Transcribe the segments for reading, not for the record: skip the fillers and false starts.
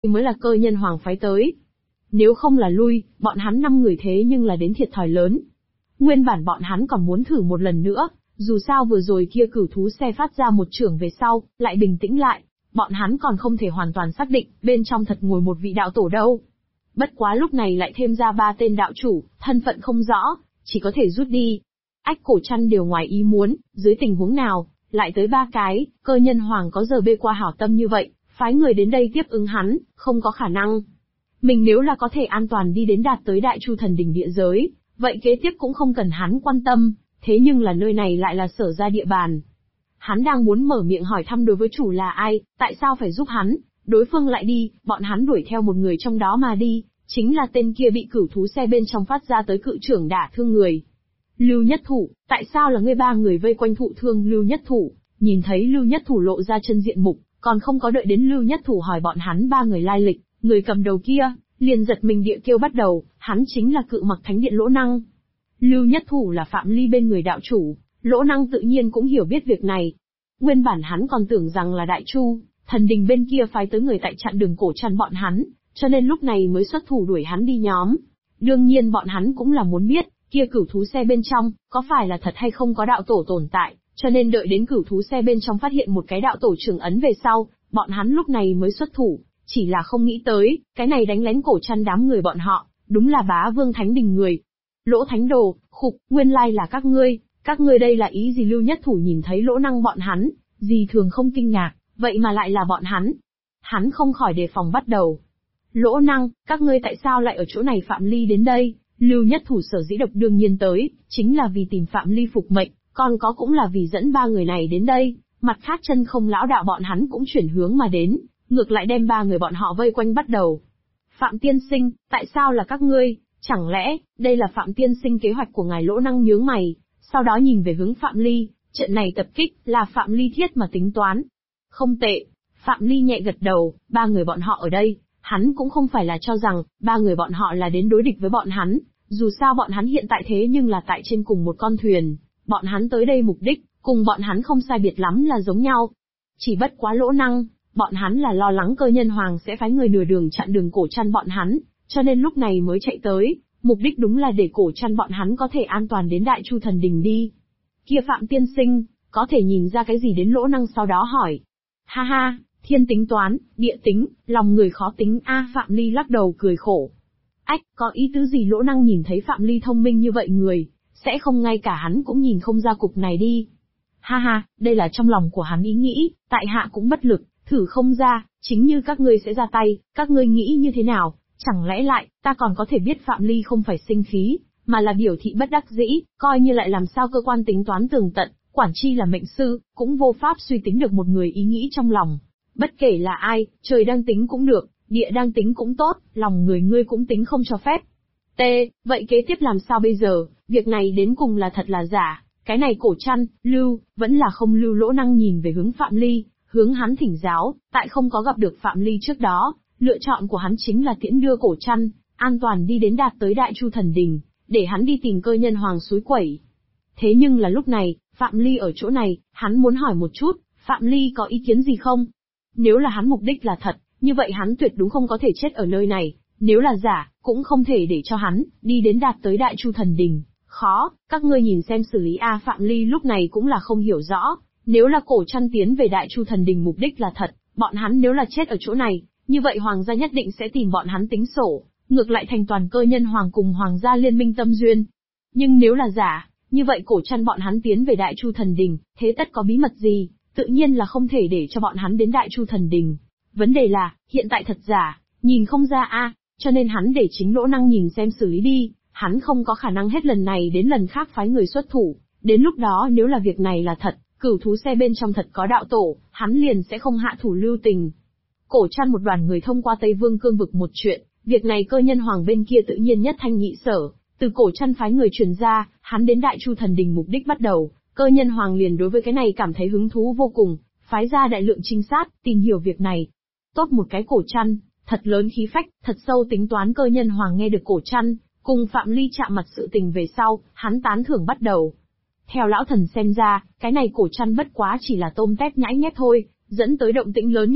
mới là cơ nhân hoàng phái tới. Nếu không là lui, bọn hắn 5 người thế nhưng là đến thiệt thòi lớn. Nguyên bản bọn hắn còn muốn thử một lần nữa, dù sao vừa rồi kia cửu thú xe phát ra một chưởng về sau, lại bình tĩnh lại, bọn hắn còn không thể hoàn toàn xác định, bên trong thật ngồi một vị đạo tổ đâu. Bất quá lúc này lại thêm ra 3 tên đạo chủ, thân phận không rõ, chỉ có thể rút đi. Ách Cổ Trăn đều ngoài ý muốn, dưới tình huống nào, lại tới 3 cái, cơ nhân hoàng có giờ bê qua hảo tâm như vậy, phái người đến đây tiếp ứng hắn, không có khả năng. Mình nếu là có thể an toàn đi đến đạt tới Đại Chu Thần Đỉnh địa giới, vậy kế tiếp cũng không cần hắn quan tâm, thế nhưng là nơi này lại là Sở gia địa bàn. Hắn đang muốn mở miệng hỏi thăm đối với chủ là ai, tại sao phải giúp hắn, đối phương lại đi, bọn hắn đuổi theo một người trong đó mà đi, chính là tên kia bị cửu thú xe bên trong phát ra tới cự trưởng đả thương người. Lưu Nhất Thủ, tại sao là ngươi 3 người vây quanh thụ thương Lưu Nhất Thủ, nhìn thấy Lưu Nhất Thủ lộ ra chân diện mục, còn không có đợi đến Lưu Nhất Thủ hỏi bọn hắn 3 người lai lịch, người cầm đầu kia, liền giật mình địa kêu bắt đầu, hắn chính là Cự Mặc Thánh Điện Lỗ Năng. Lưu Nhất Thủ là Phạm Ly bên người đạo chủ, Lỗ Năng tự nhiên cũng hiểu biết việc này. Nguyên bản hắn còn tưởng rằng là Đại Chu Thần Đình bên kia phái tới người tại chặn đường Cổ Trăn bọn hắn, cho nên lúc này mới xuất thủ đuổi hắn đi nhóm. Đương nhiên bọn hắn cũng là muốn biết, kia cửu thú xe bên trong, có phải là thật hay không có đạo tổ tồn tại, cho nên đợi đến cửu thú xe bên trong phát hiện một cái đạo tổ trưởng ấn về sau, bọn hắn lúc này mới xuất thủ, chỉ là không nghĩ tới, cái này đánh lén Cổ Trăn đám người bọn họ, đúng là Bá Vương Thánh Đình người. Lỗ Thánh Đồ, khục, nguyên lai là các ngươi đây là ý gì? Lưu Nhất Thủ nhìn thấy Lỗ Năng bọn hắn, gì thường không kinh ngạc, vậy mà lại là bọn hắn. Hắn không khỏi đề phòng bắt đầu. Lỗ Năng, các ngươi tại sao lại ở chỗ này? Phạm Ly đến đây, Lưu Nhất Thủ sở dĩ độc đương nhiên tới, chính là vì tìm Phạm Ly phục mệnh, còn có cũng là vì dẫn 3 người này đến đây, mặt khác Chân Không lão đạo bọn hắn cũng chuyển hướng mà đến, ngược lại đem 3 người bọn họ vây quanh bắt đầu. Phạm tiên sinh, tại sao là các ngươi? Chẳng lẽ, đây là Phạm tiên sinh kế hoạch của ngài? Lỗ Năng nhướng mày, sau đó nhìn về hướng Phạm Ly, trận này tập kích, là Phạm Ly thiết mà tính toán. Không tệ, Phạm Ly nhẹ gật đầu, 3 người bọn họ ở đây, hắn cũng không phải là cho rằng, 3 người bọn họ là đến đối địch với bọn hắn, dù sao bọn hắn hiện tại thế nhưng là tại trên cùng một con thuyền, bọn hắn tới đây mục đích, cùng bọn hắn không sai biệt lắm là giống nhau. Chỉ bất quá Lỗ Năng, bọn hắn là lo lắng cơ nhân hoàng sẽ phái người nửa đường chặn đường Cổ Trăn bọn hắn, cho nên lúc này mới chạy tới, mục đích đúng là để Cổ Trăn bọn hắn có thể an toàn đến Đại Chu Thần Đình đi. Kia Phạm tiên sinh, có thể nhìn ra cái gì đến? Lỗ Năng sau đó hỏi. Ha ha, thiên tính toán, địa tính, lòng người khó tính a. Phạm Ly lắc đầu cười khổ. Ách, có ý tứ gì? Lỗ Năng nhìn thấy Phạm Ly thông minh như vậy người, sẽ không ngay cả hắn cũng nhìn không ra cục này đi. Ha ha, đây là trong lòng của hắn ý nghĩ, tại hạ cũng bất lực, thử không ra, chính như các ngươi sẽ ra tay, các ngươi nghĩ như thế nào? Chẳng lẽ lại, ta còn có thể biết Phạm Ly không phải sinh khí, mà là biểu thị bất đắc dĩ, coi như lại làm sao cơ quan tính toán tường tận, quản chi là mệnh sư, cũng vô pháp suy tính được một người ý nghĩ trong lòng. Bất kể là ai, trời đang tính cũng được, địa đang tính cũng tốt, lòng người ngươi cũng tính không cho phép. T, vậy kế tiếp làm sao bây giờ? Việc này đến cùng là thật là giả, cái này Cổ Trăn, lưu, vẫn là không lưu? Lỗ Năng nhìn về hướng Phạm Ly, hướng hắn thỉnh giáo, tại không có gặp được Phạm Ly trước đó, lựa chọn của hắn chính là tiễn đưa Cổ Trăn, an toàn đi đến đạt tới Đại Chu Thần Đình, để hắn đi tìm cơ nhân hoàng suối quẩy. Thế nhưng là lúc này, Phạm Ly ở chỗ này, hắn muốn hỏi một chút, Phạm Ly có ý kiến gì không? Nếu là hắn mục đích là thật, như vậy hắn tuyệt đúng không có thể chết ở nơi này, nếu là giả, cũng không thể để cho hắn đi đến đạt tới Đại Chu Thần Đình. Khó, các ngươi nhìn xem xử lý a. Phạm Ly lúc này cũng là không hiểu rõ, nếu là Cổ Trăn tiến về Đại Chu Thần Đình mục đích là thật, bọn hắn nếu là chết ở chỗ này, như vậy hoàng gia nhất định sẽ tìm bọn hắn tính sổ, ngược lại thành toàn cơ nhân hoàng cùng hoàng gia liên minh tâm duyên. Nhưng nếu là giả, như vậy Cổ Trăn bọn hắn tiến về Đại Chu Thần Đình, thế tất có bí mật gì, tự nhiên là không thể để cho bọn hắn đến Đại Chu Thần Đình. Vấn đề là, hiện tại thật giả, nhìn không ra a, cho nên hắn để chính Lỗ Năng nhìn xem xử lý đi, hắn không có khả năng hết lần này đến lần khác phái người xuất thủ, đến lúc đó nếu là việc này là thật, cửu thú xe bên trong thật có đạo tổ, hắn liền sẽ không hạ thủ lưu tình. Cổ Trăn một đoàn người thông qua Tây Vương Cương vực một chuyện, việc này cơ nhân hoàng bên kia tự nhiên nhất thanh nhị sở, từ Cổ Trăn phái người truyền ra, hắn đến Đại Chu Thần Đình mục đích bắt đầu, cơ nhân hoàng liền đối với cái này cảm thấy hứng thú vô cùng, phái ra đại lượng trinh sát, tìm hiểu việc này. Tốt một cái Cổ Trăn, thật lớn khí phách, thật sâu tính toán. Cơ nhân hoàng nghe được Cổ Trăn cùng Phạm Ly chạm mặt sự tình về sau, hắn tán thưởng bắt đầu. Theo lão thần xem ra, cái này Cổ Trăn bất quá chỉ là tôm tép nhãi nhép thôi, dẫn tới động tĩnh lớn như vậy,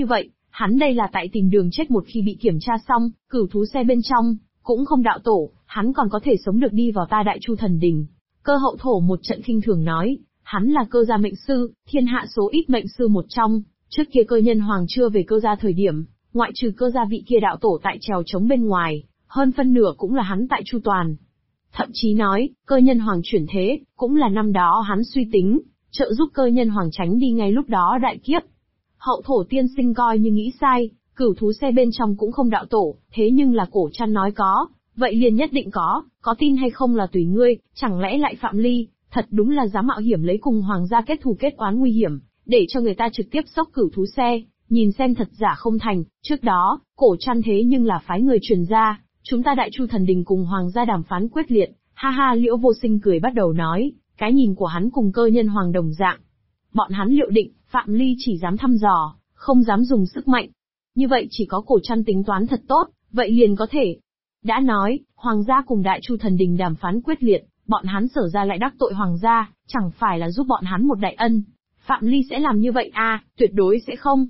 hắn đây là tại tìm đường chết. Một khi bị kiểm tra xong, cửu thú xe bên trong, cũng không đạo tổ, hắn còn có thể sống được đi vào ta Đại Chu Thần Đình. Cơ Hậu Thổ một trận khinh thường nói, hắn là Cơ gia mệnh sư, thiên hạ số ít mệnh sư một trong, trước kia Cơ Nhân Hoàng chưa về Cơ gia thời điểm, ngoại trừ Cơ gia vị kia đạo tổ tại trèo trống bên ngoài, hơn phân nửa cũng là hắn tại Chu Toàn. Thậm chí nói, Cơ Nhân Hoàng chuyển thế, cũng là năm đó hắn suy tính, trợ giúp Cơ Nhân Hoàng tránh đi ngay lúc đó đại kiếp. Hậu Thổ tiên sinh coi như nghĩ sai, cửu thú xe bên trong cũng không đạo tổ, thế nhưng là cổ trăn nói có, vậy liền nhất định có tin hay không là tùy ngươi, chẳng lẽ lại Phạm Ly, thật đúng là dám mạo hiểm lấy cùng hoàng gia kết thù kết oán nguy hiểm, để cho người ta trực tiếp xốc cửu thú xe, nhìn xem thật giả không thành. Trước đó, cổ trăn thế nhưng là phái người truyền ra, chúng ta Đại Chu Thần Đình cùng hoàng gia đàm phán quyết liệt. Ha ha, Liễu Vô Sinh cười bắt đầu nói, cái nhìn của hắn cùng Cơ Nhân Hoàng đồng dạng. Bọn hắn liệu định, Phạm Ly chỉ dám thăm dò, không dám dùng sức mạnh. Như vậy chỉ có cổ trăn tính toán thật tốt, vậy liền có thể. Đã nói, hoàng gia cùng Đại Chu Thần Đình đàm phán quyết liệt, bọn hắn Sở ra lại đắc tội hoàng gia, chẳng phải là giúp bọn hắn một đại ân. Phạm Ly sẽ làm như vậy à? Tuyệt đối sẽ không.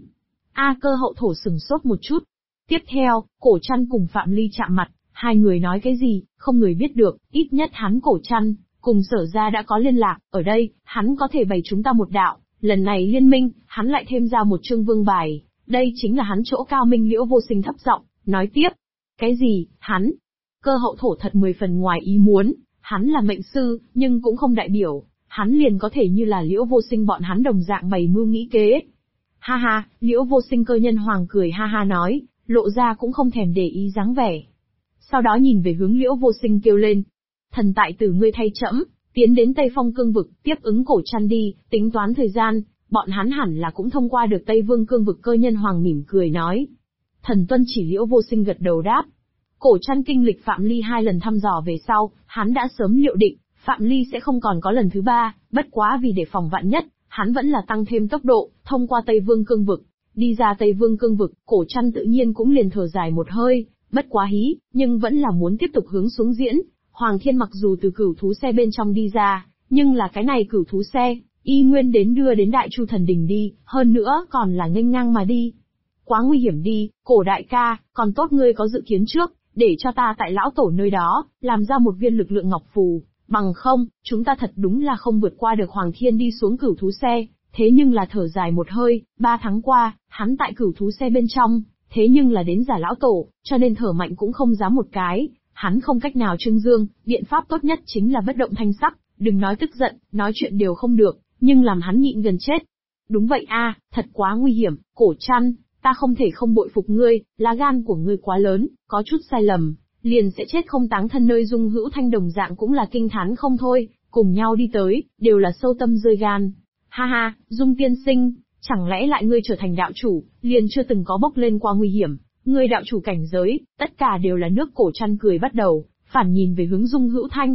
Cơ Hậu Thổ sừng sốt một chút. Tiếp theo, cổ trăn cùng Phạm Ly chạm mặt, hai người nói cái gì, không người biết được, ít nhất hắn cổ trăn, cùng Sở ra đã có liên lạc, ở đây, hắn có thể bày chúng ta một đạo, lần này liên minh, hắn lại thêm ra một chương vương bài, đây chính là hắn chỗ cao minh. Liễu Vô Sinh thấp giọng nói tiếp. Cái gì, hắn? Cơ Hậu Thổ thật 10 phần ngoài ý muốn, hắn là mệnh sư, nhưng cũng không đại biểu, hắn liền có thể như là Liễu Vô Sinh bọn hắn đồng dạng bày mưu nghĩ kế. Ha ha, Liễu Vô Sinh Cơ Nhân Hoàng cười ha ha nói, lộ ra cũng không thèm để ý dáng vẻ. Sau đó nhìn về hướng Liễu Vô Sinh kêu lên, thần tại tử ngươi thay trẫm, tiến đến Tây Phong cương vực, tiếp ứng cổ trăn đi, tính toán thời gian, bọn hắn hẳn là cũng thông qua được Tây Vương cương vực. Cơ Nhân Hoàng mỉm cười nói. Thần tuân chỉ. Liễu Vô Sinh gật đầu đáp. Cổ trăn kinh lịch Phạm Ly 2 lần thăm dò về sau, hắn đã sớm liệu định, Phạm Ly sẽ không còn có lần thứ 3, bất quá vì để phòng vạn nhất, hắn vẫn là tăng thêm tốc độ, thông qua Tây Vương cương vực. Đi ra Tây Vương cương vực, cổ trăn tự nhiên cũng liền thở dài một hơi, bất quá hí, nhưng vẫn là muốn tiếp tục hướng xuống diễn. Hoàng Thiên mặc dù từ cửu thú xe bên trong đi ra, nhưng là cái này cửu thú xe, y nguyên đến đưa đến Đại Chu Thần Đình đi, hơn nữa còn là nghênh ngang mà đi. Quá nguy hiểm đi, cổ đại ca, còn tốt ngươi có dự kiến trước, để cho ta tại lão tổ nơi đó, làm ra một viên lực lượng ngọc phù, bằng không, chúng ta thật đúng là không vượt qua được Hoàng Thiên đi xuống cửu thú xe. Thế nhưng là thở dài một hơi, 3 tháng qua, hắn tại cửu thú xe bên trong, thế nhưng là đến giả lão tổ, cho nên thở mạnh cũng không dám một cái, hắn không cách nào trưng dương, biện pháp tốt nhất chính là bất động thanh sắc, đừng nói tức giận, nói chuyện đều không được, nhưng làm hắn nhịn gần chết. Đúng vậy thật quá nguy hiểm, cổ trăn, ta không thể không bội phục ngươi, lá gan của ngươi quá lớn, có chút sai lầm, liền sẽ chết không táng thân. Nơi Dung Hữu Thanh đồng dạng cũng là kinh thán không thôi, cùng nhau đi tới, đều là sâu tâm rơi gan. Ha ha, Dung tiên sinh, chẳng lẽ lại ngươi trở thành đạo chủ, liền chưa từng có bốc lên qua nguy hiểm, ngươi đạo chủ cảnh giới, tất cả đều là nước. Cổ trăn cười bắt đầu, phản nhìn về hướng Dung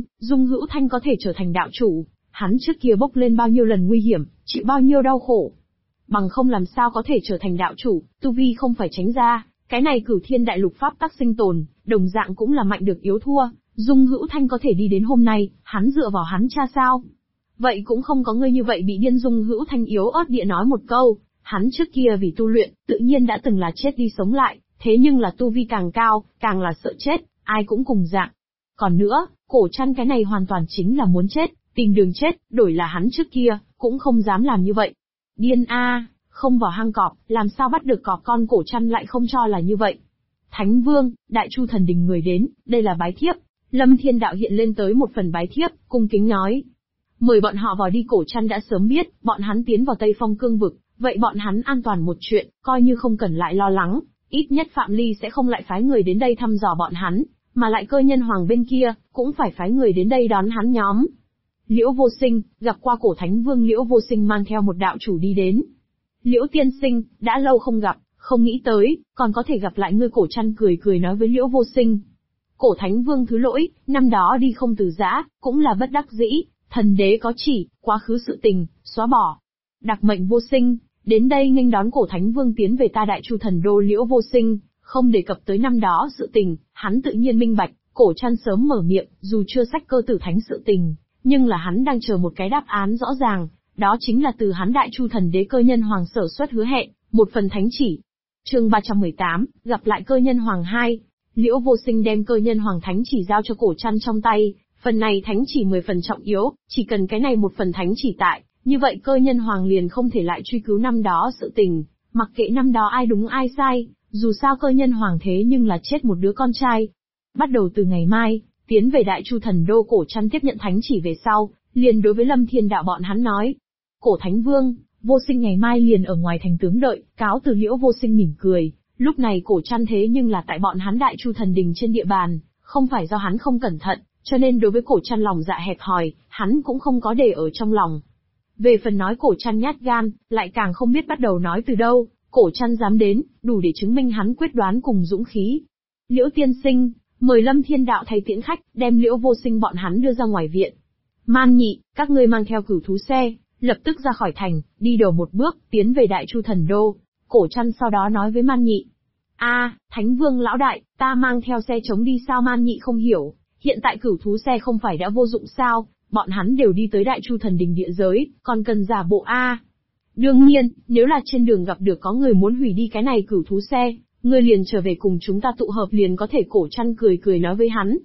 Hữu Thanh có thể trở thành đạo chủ, hắn trước kia bốc lên bao nhiêu lần nguy hiểm, chịu bao nhiêu đau khổ. Bằng không làm sao có thể trở thành đạo chủ, tu vi không phải tránh ra, cái này Cửu Thiên đại lục pháp tắc sinh tồn, đồng dạng cũng là mạnh được yếu thua. Dung Hữu Thanh có thể đi đến hôm nay, hắn dựa vào hắn cha sao? Vậy cũng không có ngươi như vậy bị điên. Dung Hữu Thanh yếu ớt địa nói một câu, hắn trước kia vì tu luyện, tự nhiên đã từng là chết đi sống lại, thế nhưng là tu vi càng cao, càng là sợ chết, ai cũng cùng dạng. Còn nữa, cổ trăn cái này hoàn toàn chính là muốn chết, tìm đường chết, đổi là hắn trước kia, cũng không dám làm như vậy. Điên không vào hang cọp, làm sao bắt được cọp con. Cổ trăn lại không cho là như vậy. Thánh Vương, Đại Chu Thần Đình người đến, đây là bái thiếp. Lâm Thiên Đạo hiện lên tới một phần bái thiếp, cung kính nói. Mời bọn họ vào đi. Cổ trăn đã sớm biết, bọn hắn tiến vào Tây Phong cương vực, vậy bọn hắn an toàn một chuyện, coi như không cần lại lo lắng, ít nhất Phạm Ly sẽ không lại phái người đến đây thăm dò bọn hắn, mà lại Cơ Nhân Hoàng bên kia, cũng phải phái người đến đây đón hắn nhóm. Liễu Vô Sinh, gặp qua cổ Thánh Vương. Liễu Vô Sinh mang theo một đạo chủ đi đến. Liễu tiên sinh, đã lâu không gặp, không nghĩ tới, còn có thể gặp lại ngươi. Cổ trăn cười cười nói với Liễu Vô Sinh. Cổ Thánh Vương thứ lỗi, năm đó đi không từ giã, cũng là bất đắc dĩ, thần đế có chỉ, quá khứ sự tình, xóa bỏ. Đặc mệnh Vô Sinh, đến đây nghênh đón cổ Thánh Vương tiến về ta Đại Chu Thần Đô. Liễu Vô Sinh, không đề cập tới năm đó sự tình, hắn tự nhiên minh bạch. Cổ trăn sớm mở miệng, dù chưa sách cơ tử thánh sự tình, nhưng là hắn đang chờ một cái đáp án rõ ràng, đó chính là từ hắn Đại Chu Thần Đế Cơ Nhân Hoàng sở xuất hứa hẹn, một phần thánh chỉ. Chương 318, gặp lại Cơ Nhân Hoàng 2. Liễu Vô Sinh đem Cơ Nhân Hoàng thánh chỉ giao cho Cổ Trăn trong tay, phần này thánh chỉ 10 phần trọng yếu, chỉ cần cái này một phần thánh chỉ tại, như vậy Cơ Nhân Hoàng liền không thể lại truy cứu năm đó sự tình, mặc kệ năm đó ai đúng ai sai, dù sao Cơ Nhân Hoàng thế nhưng là chết một đứa con trai. Bắt đầu từ ngày mai, tiến về Đại Chu Thần Đô, Cổ Trăn tiếp nhận thánh chỉ về sau, liền đối với Lâm Thiên Đạo bọn hắn nói: Cổ Thánh Vương, Vô Sinh ngày mai liền ở ngoài thành tướng đợi, cáo từ. Liễu Vô Sinh mỉm cười, lúc này Cổ Trăn thế nhưng là tại bọn hắn Đại Chu Thần Đình trên địa bàn, không phải do hắn không cẩn thận, cho nên đối với Cổ Trăn lòng dạ hẹp hòi, hắn cũng không có để ở trong lòng. Về phần nói Cổ Trăn nhát gan, lại càng không biết bắt đầu nói từ đâu. Cổ Trăn dám đến, đủ để chứng minh hắn quyết đoán cùng dũng khí. Liễu tiên sinh, mời Lâm Thiên Đạo thay tiễn khách, đem Liễu Vô Sinh bọn hắn đưa ra ngoài viện. Man Nhị, các ngươi mang theo cửu thú xe, lập tức ra khỏi thành, đi đầu một bước, tiến về Đại Chu Thần Đô. Cổ Trăn sau đó nói với Man Nhị: Thánh Vương lão đại, ta mang theo xe chống đi sao? Man Nhị không hiểu, hiện tại cửu thú xe không phải đã vô dụng sao, bọn hắn đều đi tới Đại Chu Thần Đình địa giới, còn cần giả bộ Đương nhiên, nếu là trên đường gặp được có người muốn hủy đi cái này cửu thú xe, ngươi liền trở về cùng chúng ta tụ hợp liền có thể. Cổ Trăn cười cười nói với hắn.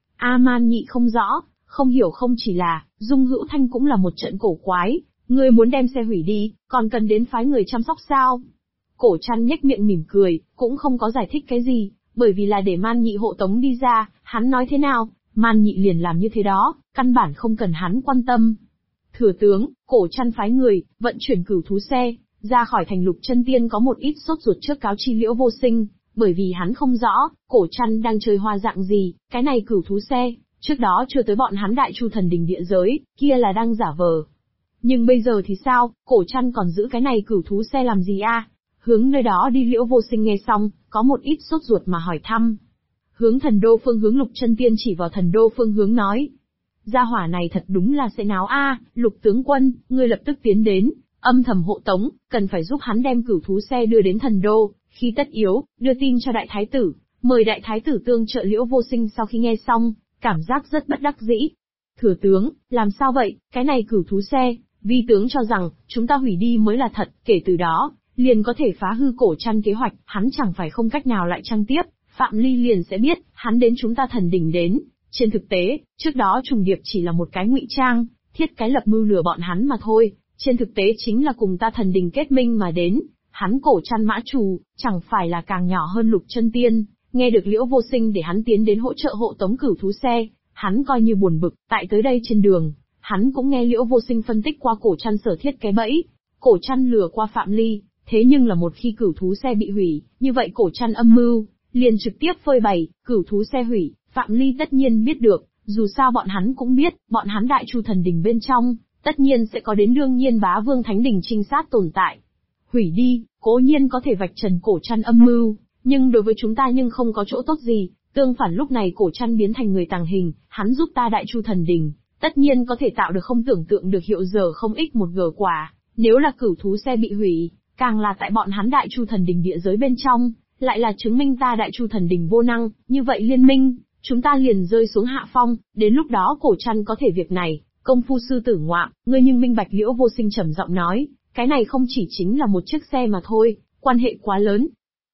Man Nhị không rõ, không hiểu, không chỉ là, Dung Hữu Thanh cũng là một trận cổ quái, ngươi muốn đem xe hủy đi, còn cần đến phái người chăm sóc sao? Cổ Trăn nhếch miệng mỉm cười, cũng không có giải thích cái gì, bởi vì là để Man Nhị hộ tống đi ra, hắn nói thế nào, Man Nhị liền làm như thế đó, căn bản không cần hắn quan tâm. Thừa tướng, Cổ Trăn phái người, vận chuyển cửu thú xe, ra khỏi thành. Lục Chân Tiên có một ít sốt ruột trước cáo chi Liễu Vô Sinh, bởi vì hắn không rõ, Cổ Trăn đang chơi hoa dạng gì, cái này cửu thú xe, trước đó chưa tới bọn hắn Đại Chu Thần Đình địa giới, kia là đang giả vờ. Nhưng bây giờ thì sao, Cổ Trăn còn giữ cái này cửu thú xe làm gì Hướng nơi đó đi. Liễu Vô Sinh nghe xong, có một ít sốt ruột mà hỏi thăm. Hướng Thần Đô phương hướng. Lục Chân Tiên chỉ vào Thần Đô phương hướng nói: gia hỏa này thật đúng là sẽ náo Lục tướng quân, ngươi lập tức tiến đến, âm thầm hộ tống, cần phải giúp hắn đem cửu thú xe đưa đến Thần Đô, khi tất yếu, đưa tin cho Đại Thái Tử, mời Đại Thái Tử tương trợ. Liễu Vô Sinh sau khi nghe xong, cảm giác rất bất đắc dĩ. Thừa tướng, làm sao vậy, cái này cửu thú xe, vi tướng cho rằng, chúng ta hủy đi mới là thật, kể từ đó, liền có thể phá hư Cổ Trăn kế hoạch, hắn chẳng phải không cách nào lại trang tiếp, Phạm Ly liền sẽ biết, hắn đến chúng ta Thần Đình đến. Trên thực tế, trước đó trùng điệp chỉ là một cái ngụy trang, thiết cái lập mưu lừa bọn hắn mà thôi, trên thực tế chính là cùng ta Thần Đình kết minh mà đến. Hắn Cổ Trăn mã trù, chẳng phải là càng nhỏ hơn Lục Chân Tiên. Nghe được Liễu Vô Sinh để hắn tiến đến hỗ trợ hộ tống cửu thú xe, hắn coi như buồn bực. Tại tới đây trên đường, hắn cũng nghe Liễu Vô Sinh phân tích qua Cổ Trăn sở thiết cái bẫy. Cổ Trăn lừa qua Phạm Ly, thế nhưng là một khi cửu thú xe bị hủy, như vậy Cổ Trăn âm mưu liền trực tiếp phơi bày. Cửu thú xe hủy, Phạm Ly tất nhiên biết được, dù sao bọn hắn cũng biết, bọn hắn Đại Chu Thần Đình bên trong, tất nhiên sẽ có đến Đương Nhiên Bá Vương Thánh Đình trinh sát tồn tại. Hủy đi, cố nhiên có thể vạch trần Cổ Trăn âm mưu, nhưng đối với chúng ta nhưng không có chỗ tốt gì. Tương phản, lúc này Cổ Trăn biến thành người tàng hình, hắn giúp ta Đại Chu Thần Đình, tất nhiên có thể tạo được không tưởng tượng được hiệu giờ không ích một gờ quả. Nếu là cửu thú xe bị hủy, càng là tại bọn hắn Đại Chu Thần Đình địa giới bên trong, lại là chứng minh ta Đại Chu Thần Đình vô năng, như vậy liên minh, chúng ta liền rơi xuống hạ phong, đến lúc đó Cổ Trăn có thể việc này, công phu sư tử ngoạm, ngươi nhưng minh bạch. Liễu Vô Sinh trầm giọng nói, cái này không chỉ chính là một chiếc xe mà thôi, quan hệ quá lớn.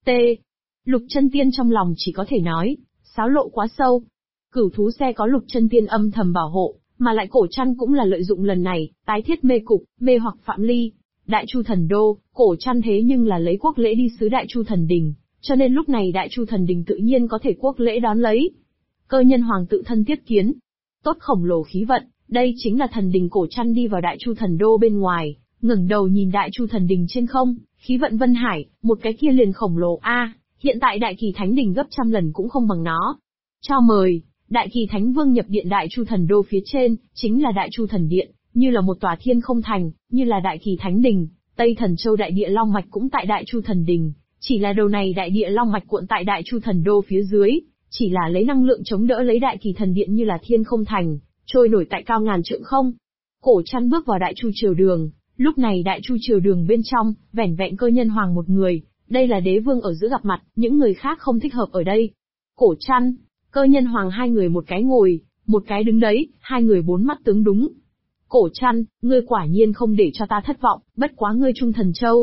Lục Chân Tiên trong lòng chỉ có thể nói, xáo lộ quá sâu. Cửu thú xe có Lục Chân Tiên âm thầm bảo hộ, mà lại Cổ Trăn cũng là lợi dụng lần này, tái thiết mê cục, mê hoặc Phạm Ly. Đại Chu Thần Đô, Cổ Trăn thế nhưng là lấy quốc lễ đi sứ Đại Chu Thần Đình, cho nên lúc này Đại Chu Thần Đình tự nhiên có thể quốc lễ đón lấy. Cơ Nhân Hoàng tự thân tiếp kiến. Tốt khổng lồ khí vận, đây chính là Thần Đình. Cổ Trăn đi vào Đại Chu Thần Đô bên ngoài, ngẩng đầu nhìn Đại Chu Thần Đình trên không, khí vận vân hải, một cái kia liền khổng lồ hiện tại Đại Kỳ Thánh Đình gấp trăm lần cũng không bằng nó. Cho mời, Đại Kỳ Thánh Vương nhập điện. Đại Chu Thần Đô phía trên, chính là Đại Chu Thần Điện, như là một tòa thiên không thành, như là Đại Kỳ Thánh Đình. Tây Thần Châu Đại Địa Long Mạch cũng tại Đại Chu Thần Đình, chỉ là đầu này Đại Địa Long Mạch cuộn tại Đại Chu Thần Đô phía dưới, chỉ là lấy năng lượng chống đỡ lấy Đại Kỳ Thần Điện như là thiên không thành, trôi nổi tại cao ngàn trượng không. Cổ Trăn bước vào Đại Chu Triều Đường, lúc này Đại Chu Triều Đường bên trong, vẻn vẹn Cơ Nhân Hoàng một người, đây là đế vương ở giữa gặp mặt, những người khác không thích hợp ở đây. Cổ Trăn, Cơ Nhân Hoàng hai người một cái ngồi, một cái đứng đấy, hai người bốn mắt tướng đúng. Cổ Trăn, ngươi quả nhiên không để cho ta thất vọng, bất quá ngươi Trung Thần Châu,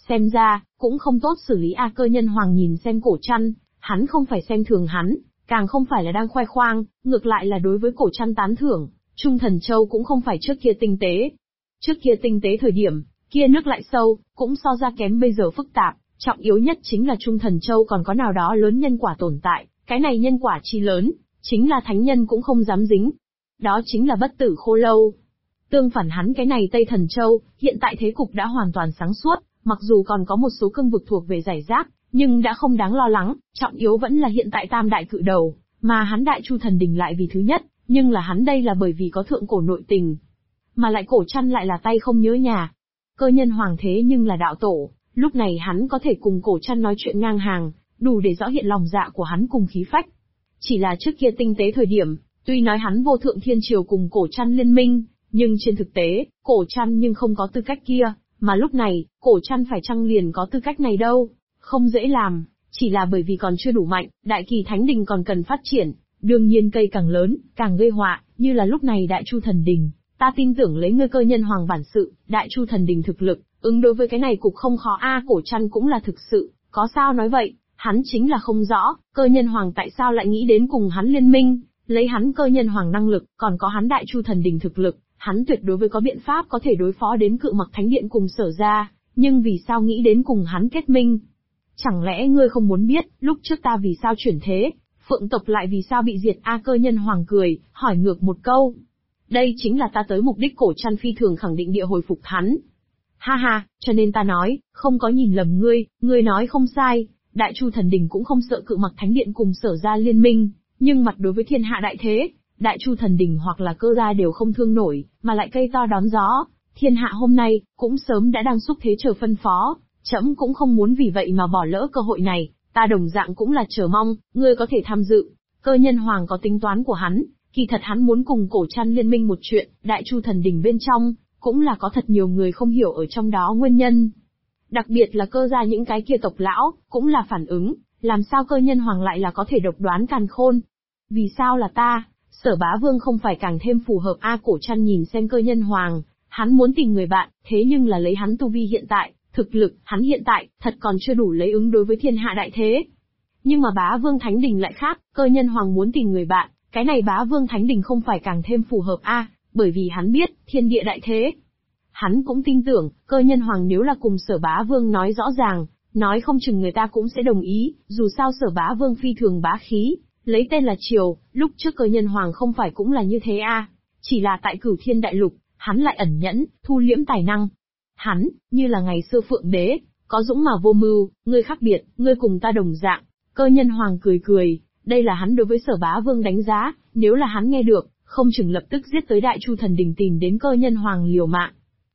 Xem ra, cũng không tốt xử lý Cơ Nhân Hoàng nhìn xem Cổ Trăn, hắn không phải xem thường hắn, càng không phải là đang khoe khoang, ngược lại là đối với Cổ Trăn tán thưởng, Trung Thần Châu cũng không phải trước kia tinh tế. Trước kia tinh tế thời điểm, kia nước lại sâu, cũng so ra kém bây giờ phức tạp, trọng yếu nhất chính là Trung Thần Châu còn có nào đó lớn nhân quả tồn tại, cái này nhân quả chi lớn, chính là thánh nhân cũng không dám dính. Đó chính là bất tử khô lâu. Tương phản hắn cái này Tây Thần Châu, hiện tại thế cục đã hoàn toàn sáng suốt, mặc dù còn có một số cương vực thuộc về giải rác, nhưng đã không đáng lo lắng, trọng yếu vẫn là hiện tại tam đại cự đầu, mà hắn Đại Chu Thần Đình lại vì thứ nhất, nhưng là hắn đây là bởi vì có thượng cổ nội tình. Mà lại Cổ Trăn lại là tay không nhớ nhà. Cơ Nhân Hoàng thế nhưng là đạo tổ, lúc này hắn có thể cùng Cổ Trăn nói chuyện ngang hàng, đủ để rõ hiện lòng dạ của hắn cùng khí phách. Chỉ là trước kia tinh tế thời điểm, tuy nói hắn vô thượng thiên triều cùng Cổ Trăn liên minh, nhưng trên thực tế, Cổ Trăn nhưng không có tư cách kia, mà lúc này, Cổ Trăn phải chăng liền có tư cách này đâu, không dễ làm, chỉ là bởi vì còn chưa đủ mạnh, Đại Kỳ Thánh Đình còn cần phát triển, đương nhiên cây càng lớn, càng gây họa, như là lúc này Đại Chu Thần Đình, ta tin tưởng lấy ngươi Cơ Nhân Hoàng bản sự, Đại Chu Thần Đình thực lực, ứng đối với cái này cục không khó Cổ Trăn cũng là thực sự, có sao nói vậy, hắn chính là không rõ, Cơ Nhân Hoàng tại sao lại nghĩ đến cùng hắn liên minh, lấy hắn Cơ Nhân Hoàng năng lực, còn có hắn Đại Chu Thần Đình thực lực, hắn tuyệt đối với có biện pháp có thể đối phó đến Cự Mặc Thánh Điện cùng Sở ra, nhưng vì sao nghĩ đến cùng hắn kết minh? Chẳng lẽ ngươi không muốn biết, lúc trước ta vì sao chuyển thế, Phượng tộc lại vì sao bị diệt Cơ Nhân Hoàng cười, hỏi ngược một câu. Đây chính là ta tới mục đích. Cổ Trăn phi thường khẳng định địa hồi phục hắn. Ha ha, cho nên ta nói, không có nhìn lầm ngươi nói không sai, Đại Chu Thần Đình cũng không sợ Cự Mặc Thánh Điện cùng Sở ra liên minh, nhưng mặt đối với thiên hạ đại thế, Đại Chu Thần Đình hoặc là Cơ gia đều không thương nổi, mà lại cây to đón gió, thiên hạ hôm nay, cũng sớm đã đang xúc thế chờ phân phó, trẫm cũng không muốn vì vậy mà bỏ lỡ cơ hội này, ta đồng dạng cũng là chờ mong, ngươi có thể tham dự. Cơ Nhân Hoàng có tính toán của hắn, kỳ thật hắn muốn cùng Cổ Trăn liên minh một chuyện, Đại Chu Thần Đình bên trong, cũng là có thật nhiều người không hiểu ở trong đó nguyên nhân. Đặc biệt là Cơ gia những cái kia tộc lão, cũng là phản ứng, làm sao Cơ Nhân Hoàng lại là có thể độc đoán càn khôn. Vì sao là ta? Sở Bá Vương không phải càng thêm phù hợp Cổ Trăn nhìn xem Cơ Nhân Hoàng, hắn muốn tìm người bạn, thế nhưng là lấy hắn tu vi hiện tại, thực lực, hắn hiện tại, thật còn chưa đủ lấy ứng đối với thiên hạ đại thế. Nhưng mà Bá Vương Thánh Đình lại khác, Cơ Nhân Hoàng muốn tìm người bạn, cái này Bá Vương Thánh Đình không phải càng thêm phù hợp bởi vì hắn biết, thiên địa đại thế. Hắn cũng tin tưởng, Cơ Nhân Hoàng nếu là cùng Sở Bá Vương nói rõ ràng, nói không chừng người ta cũng sẽ đồng ý, dù sao Sở Bá Vương phi thường bá khí, lấy tên là Triều, lúc trước Cơ Nhân Hoàng không phải cũng là như thế chỉ là tại Cửu Thiên Đại Lục, hắn lại ẩn nhẫn, thu liễm tài năng. Hắn, như là ngày xưa Phượng Đế, có dũng mà vô mưu, ngươi khác biệt, ngươi cùng ta đồng dạng. Cơ Nhân Hoàng cười cười, đây là hắn đối với Sở Bá Vương đánh giá, nếu là hắn nghe được, không chừng lập tức giết tới Đại Chu Thần Đình tìm đến Cơ Nhân Hoàng liều mạng.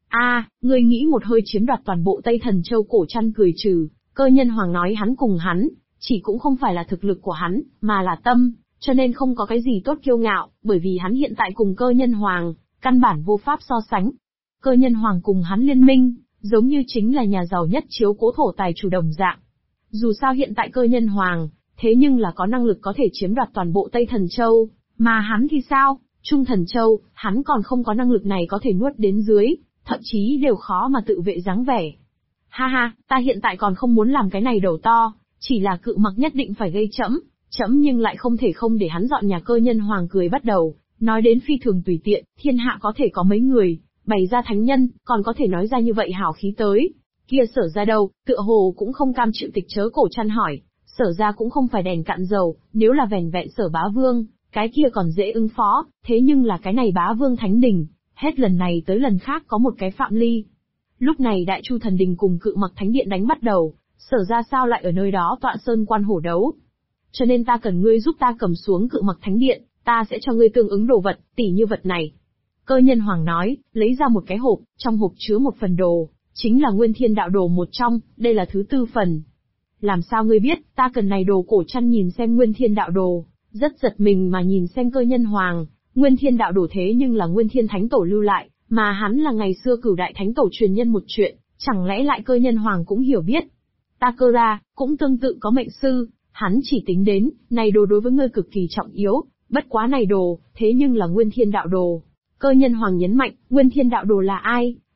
Ngươi nghĩ một hơi chiếm đoạt toàn bộ Tây Thần Châu? Cổ Trăn cười trừ, Cơ Nhân Hoàng nói hắn cùng hắn, chỉ cũng không phải là thực lực của hắn, mà là tâm, cho nên không có cái gì tốt kiêu ngạo, bởi vì hắn hiện tại cùng Cơ Nhân Hoàng, căn bản vô pháp so sánh. Cơ Nhân Hoàng cùng hắn liên minh, giống như chính là nhà giàu nhất chiếu cố thổ tài chủ đồng dạng. Dù sao hiện tại Cơ Nhân Hoàng, thế nhưng là có năng lực có thể chiếm đoạt toàn bộ Tây Thần Châu, mà hắn thì sao? Trung Thần Châu, hắn còn không có năng lực này có thể nuốt đến dưới, thậm chí đều khó mà tự vệ dáng vẻ. Ha ha, ta hiện tại còn không muốn làm cái này đầu to, chỉ là Cự Mặc nhất định phải gây chẫm nhưng lại không thể không để hắn dọn nhà. Cơ Nhân Hoàng cười bắt đầu, nói đến phi thường tùy tiện, thiên hạ có thể có mấy người, bày ra thánh nhân, còn có thể nói ra như vậy hào khí tới. Kia Sở ra đâu, tựa hồ cũng không cam chịu tịch chớ. Cổ Trăn hỏi, Sở ra cũng không phải đèn cạn dầu, nếu là vẻn vẹn Sở Bá Vương, cái kia còn dễ ứng phó, thế nhưng là cái này Bá Vương Thánh Đình, hết lần này tới lần khác có một cái Phạm Ly. Lúc này Đại Chu Thần Đình cùng Cự Mặc Thánh Điện đánh bắt đầu, Sở ra sao lại ở nơi đó tọa sơn quan hổ đấu. Cho nên ta cần ngươi giúp ta cầm xuống Cự Mặc Thánh Điện, ta sẽ cho ngươi tương ứng đồ vật, tỉ như vật này. Cơ Nhân Hoàng nói, lấy ra một cái hộp, trong hộp chứa một phần đồ, chính là Nguyên Thiên Đạo Đồ một trong, đây là thứ 4 phần. Làm sao ngươi biết, ta cần này đồ? Cổ Trăn nhìn xem Nguyên Thiên Đạo Đồ, rất giật mình mà nhìn xem Cơ Nhân Hoàng, Nguyên Thiên Đạo Đồ thế nhưng là Nguyên Thiên Thánh Tổ lưu lại, mà hắn là ngày xưa Cửu Đại Thánh Tổ truyền nhân một chuyện, chẳng lẽ lại Cơ Nhân Hoàng cũng hiểu biết. Ta Cơ ra, cũng tương tự có mệnh sư, hắn chỉ tính đến, này đồ đối với ngươi cực kỳ trọng yếu, bất quá này đồ, thế nhưng là Nguyên Thiên Đạo Đồ. Cơ Nhân Hoàng nhấn mạnh, Nguyên Thiên Đạo Đồ là ai?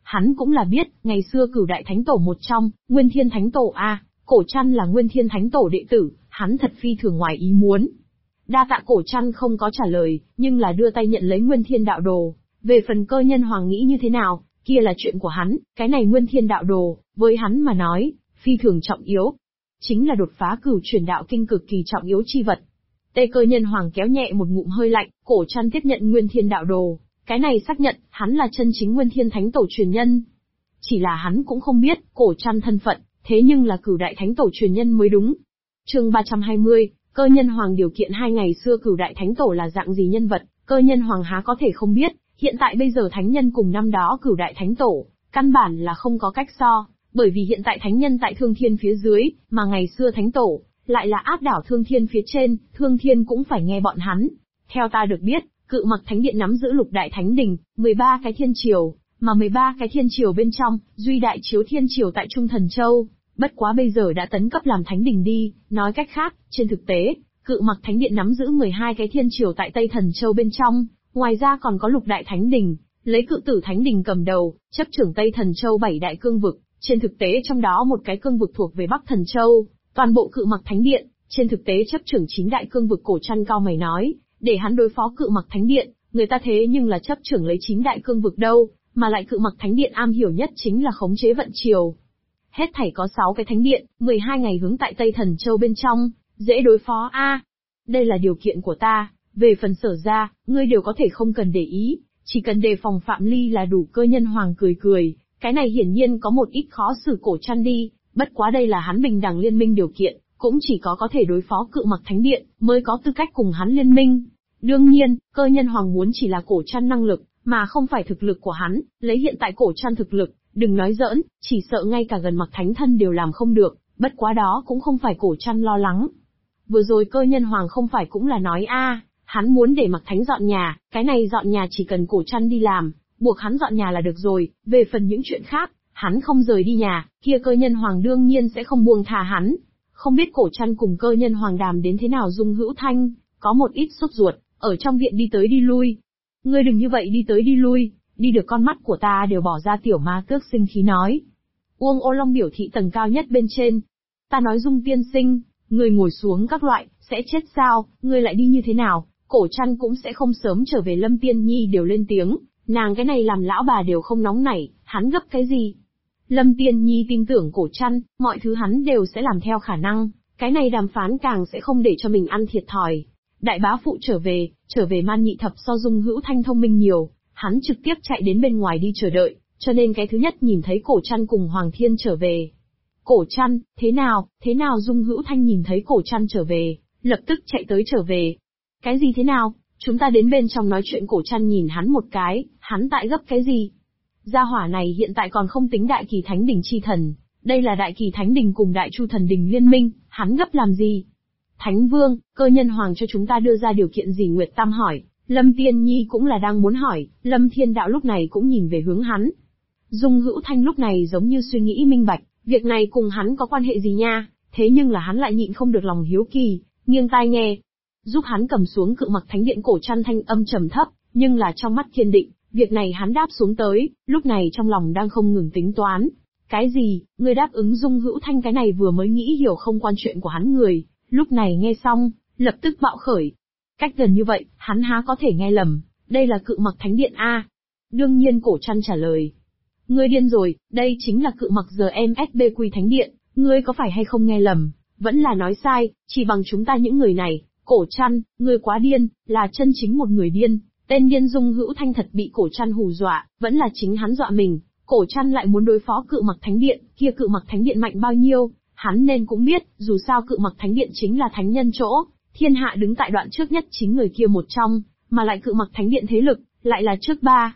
Hắn cũng là biết, ngày xưa Cửu Đại Thánh Tổ một trong, Nguyên Thiên Thánh Tổ Cổ Trăn là Nguyên Thiên Thánh Tổ đệ tử, hắn thật phi thường ngoài ý muốn. Đa tạ. Cổ Trăn không có trả lời, nhưng là đưa tay nhận lấy Nguyên Thiên Đạo Đồ. Về phần Cơ Nhân Hoàng nghĩ như thế nào, kia là chuyện của hắn, cái này Nguyên Thiên Đạo Đồ, với hắn mà nói, phi thường trọng yếu. Chính là đột phá Cửu Chuyển Đạo Kinh cực kỳ trọng yếu chi vật. Tê Cơ Nhân Hoàng kéo nhẹ một ngụm hơi lạnh, Cổ Trăn tiếp nhận Nguyên Thiên Đạo Đồ, cái này xác nhận, hắn là chân chính Nguyên Thiên Thánh Tổ truyền nhân. Chỉ là hắn cũng không biết, Cổ Trăn thân phận, thế nhưng là Cửu Đại Thánh Tổ truyền nhân mới đúng. Chương 320, Cơ Nhân Hoàng điều kiện. Hai ngày xưa Cửu Đại Thánh Tổ là dạng gì nhân vật, Cơ Nhân Hoàng há có thể không biết, hiện tại bây giờ thánh nhân cùng năm đó Cửu Đại Thánh Tổ, căn bản là không có cách so, bởi vì hiện tại thánh nhân tại Thương Thiên phía dưới, mà ngày xưa Thánh Tổ lại là áp đảo Thương Thiên phía trên, Thương Thiên cũng phải nghe bọn hắn. Theo ta được biết, Cự Mặc Thánh Điện nắm giữ Lục Đại Thánh Đình, 13 cái thiên triều, mà 13 cái thiên triều bên trong, duy Đại Chiếu Thiên Triều tại Trung Thần Châu, bất quá bây giờ đã tấn cấp làm Thánh Đình đi, nói cách khác, trên thực tế, Cự Mặc Thánh Điện nắm giữ 12 cái thiên triều tại Tây Thần Châu bên trong, ngoài ra còn có Lục Đại Thánh Đình, lấy Cự Tử Thánh Đình cầm đầu, chấp trưởng Tây Thần Châu 7 đại cương vực, trên thực tế trong đó một cái cương vực thuộc về Bắc Thần Châu, toàn bộ Cự Mặc Thánh Điện, trên thực tế chấp trưởng 9 đại cương vực. Cổ Trăn cao mày nói, để hắn đối phó Cự Mặc Thánh Điện, người ta thế nhưng là chấp trưởng lấy 9 đại cương vực đâu, mà lại Cự Mặc Thánh Điện am hiểu nhất chính là khống chế vận triều. Hết thảy có 6 cái thánh điện, 12 ngày hướng tại Tây Thần Châu bên trong, dễ đối phó Đây là điều kiện của ta, về phần Sở ra, ngươi đều có thể không cần để ý, chỉ cần đề phòng Phạm Ly là đủ. Cơ Nhân Hoàng cười cười, cái này hiển nhiên có một ít khó xử Cổ Trăn đi, bất quá đây là hắn bình đẳng liên minh điều kiện, cũng chỉ có thể đối phó Cự Mặc Thánh Điện, mới có tư cách cùng hắn liên minh. Đương nhiên, Cơ Nhân Hoàng muốn chỉ là Cổ Trăn năng lực, mà không phải thực lực của hắn, lấy hiện tại Cổ Trăn thực lực, đừng nói giỡn, chỉ sợ ngay cả gần Mặc Thánh Thân đều làm không được, bất quá đó cũng không phải Cổ Trăn lo lắng. Vừa rồi Cơ Nhân Hoàng không phải cũng là nói hắn muốn để Mặc Thánh dọn nhà, cái này dọn nhà chỉ cần Cổ Trăn đi làm, buộc hắn dọn nhà là được rồi, về phần những chuyện khác, hắn không rời đi nhà, kia Cơ Nhân Hoàng đương nhiên sẽ không buông thà hắn. Không biết Cổ Trăn cùng Cơ Nhân Hoàng đàm đến thế nào. Dung Hữu Thanh có một ít sốt ruột, ở trong viện đi tới đi lui. Ngươi đừng như vậy đi tới đi lui, đi được con mắt của ta đều bỏ ra. Tiểu Ma Tước sinh khí nói. Uông Ô Long biểu thị tầng cao nhất bên trên. Ta nói Dung tiên sinh, ngươi ngồi xuống các loại, sẽ chết sao, ngươi lại đi như thế nào? Cổ Trăn cũng sẽ không sớm trở về. Lâm Tiên Nhi đều lên tiếng, nàng cái này làm lão bà đều không nóng nảy, hắn gấp cái gì? Lâm Tiên Nhi tin tưởng Cổ Trăn, mọi thứ hắn đều sẽ làm theo khả năng, cái này đàm phán càng sẽ không để cho mình ăn thiệt thòi. Đại bá phụ trở về Man Nhị Thập so Dung Hữu Thanh thông minh nhiều, hắn trực tiếp chạy đến bên ngoài đi chờ đợi, cho nên cái thứ nhất nhìn thấy Cổ Trăn cùng Hoàng Thiên trở về. Cổ Trăn, thế nào? Dung Hữu Thanh nhìn thấy Cổ Trăn trở về, lập tức chạy tới trở về. Cái gì thế nào? Chúng ta đến bên trong nói chuyện. Cổ Trăn nhìn hắn một cái, hắn tại gấp cái gì? Gia hỏa này hiện tại còn không tính Đại Kỳ Thánh Đình chi thần, đây là Đại Kỳ Thánh Đình cùng Đại Chu Thần Đình liên minh, hắn gấp làm gì? Thánh Vương, Cơ Nhân Hoàng cho chúng ta đưa ra điều kiện gì? Nguyệt Tam hỏi. Lâm Tiên Nhi cũng là đang muốn hỏi, Lâm Thiên Đạo lúc này cũng nhìn về hướng hắn. Dung Hữu Thanh lúc này giống như suy nghĩ minh bạch, việc này cùng hắn có quan hệ gì nha, thế nhưng là hắn lại nhịn không được lòng hiếu kỳ, nghiêng tai nghe. Giúp hắn cầm xuống Cự Mặc Thánh Điện. Cổ Trăn thanh âm trầm thấp, nhưng là trong mắt kiên định, việc này hắn đáp xuống tới, lúc này trong lòng đang không ngừng tính toán. Cái gì, ngươi đáp ứng? Dung Hữu Thanh cái này vừa mới nghĩ hiểu không quan chuyện của hắn người, lúc này nghe xong, lập tức bạo khởi. Cách gần như vậy, hắn há có thể nghe lầm, đây là Cự Mặc Thánh Điện Đương nhiên. Cổ Trăn trả lời. Ngươi điên rồi, đây chính là Cự Mặc GMSBQ Thánh Điện, ngươi có phải hay không nghe lầm, vẫn là nói sai, chỉ bằng chúng ta những người này. Cổ Trăn, ngươi quá điên, là chân chính một người điên. Tên điên. Dung Hữu Thanh thật bị Cổ Trăn hù dọa, vẫn là chính hắn dọa mình. Cổ Trăn lại muốn đối phó Cự Mặc Thánh Điện, kia Cự Mặc Thánh Điện mạnh bao nhiêu, hắn nên cũng biết, dù sao Cự Mặc Thánh Điện chính là thánh nhân chỗ, thiên hạ đứng tại đoạn trước nhất chính người kia một trong, mà lại Cự Mặc Thánh Điện thế lực, lại là trước ba.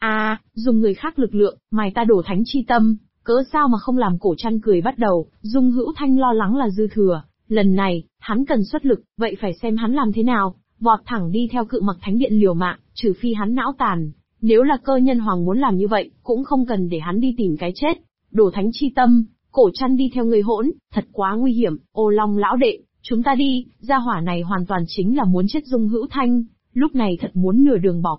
Dùng người khác lực lượng, mài ta đổ thánh chi tâm, cớ sao mà không làm? Cổ Trăn cười bắt đầu. Dung Hữu Thanh lo lắng là dư thừa, lần này, hắn cần xuất lực, vậy phải xem hắn làm thế nào, vọt thẳng đi theo Cự Mặc Thánh Điện liều mạng, trừ phi hắn não tàn. Nếu là Cơ Nhân Hoàng muốn làm như vậy, cũng không cần để hắn đi tìm cái chết. Đổ thánh chi tâm, Cổ Trăn đi theo người hỗn, thật quá nguy hiểm. Ô Long lão đệ, chúng ta đi. Gia hỏa này hoàn toàn chính là muốn chết. Dung Hữu Thanh lúc này thật muốn nửa đường bỏ cuộc,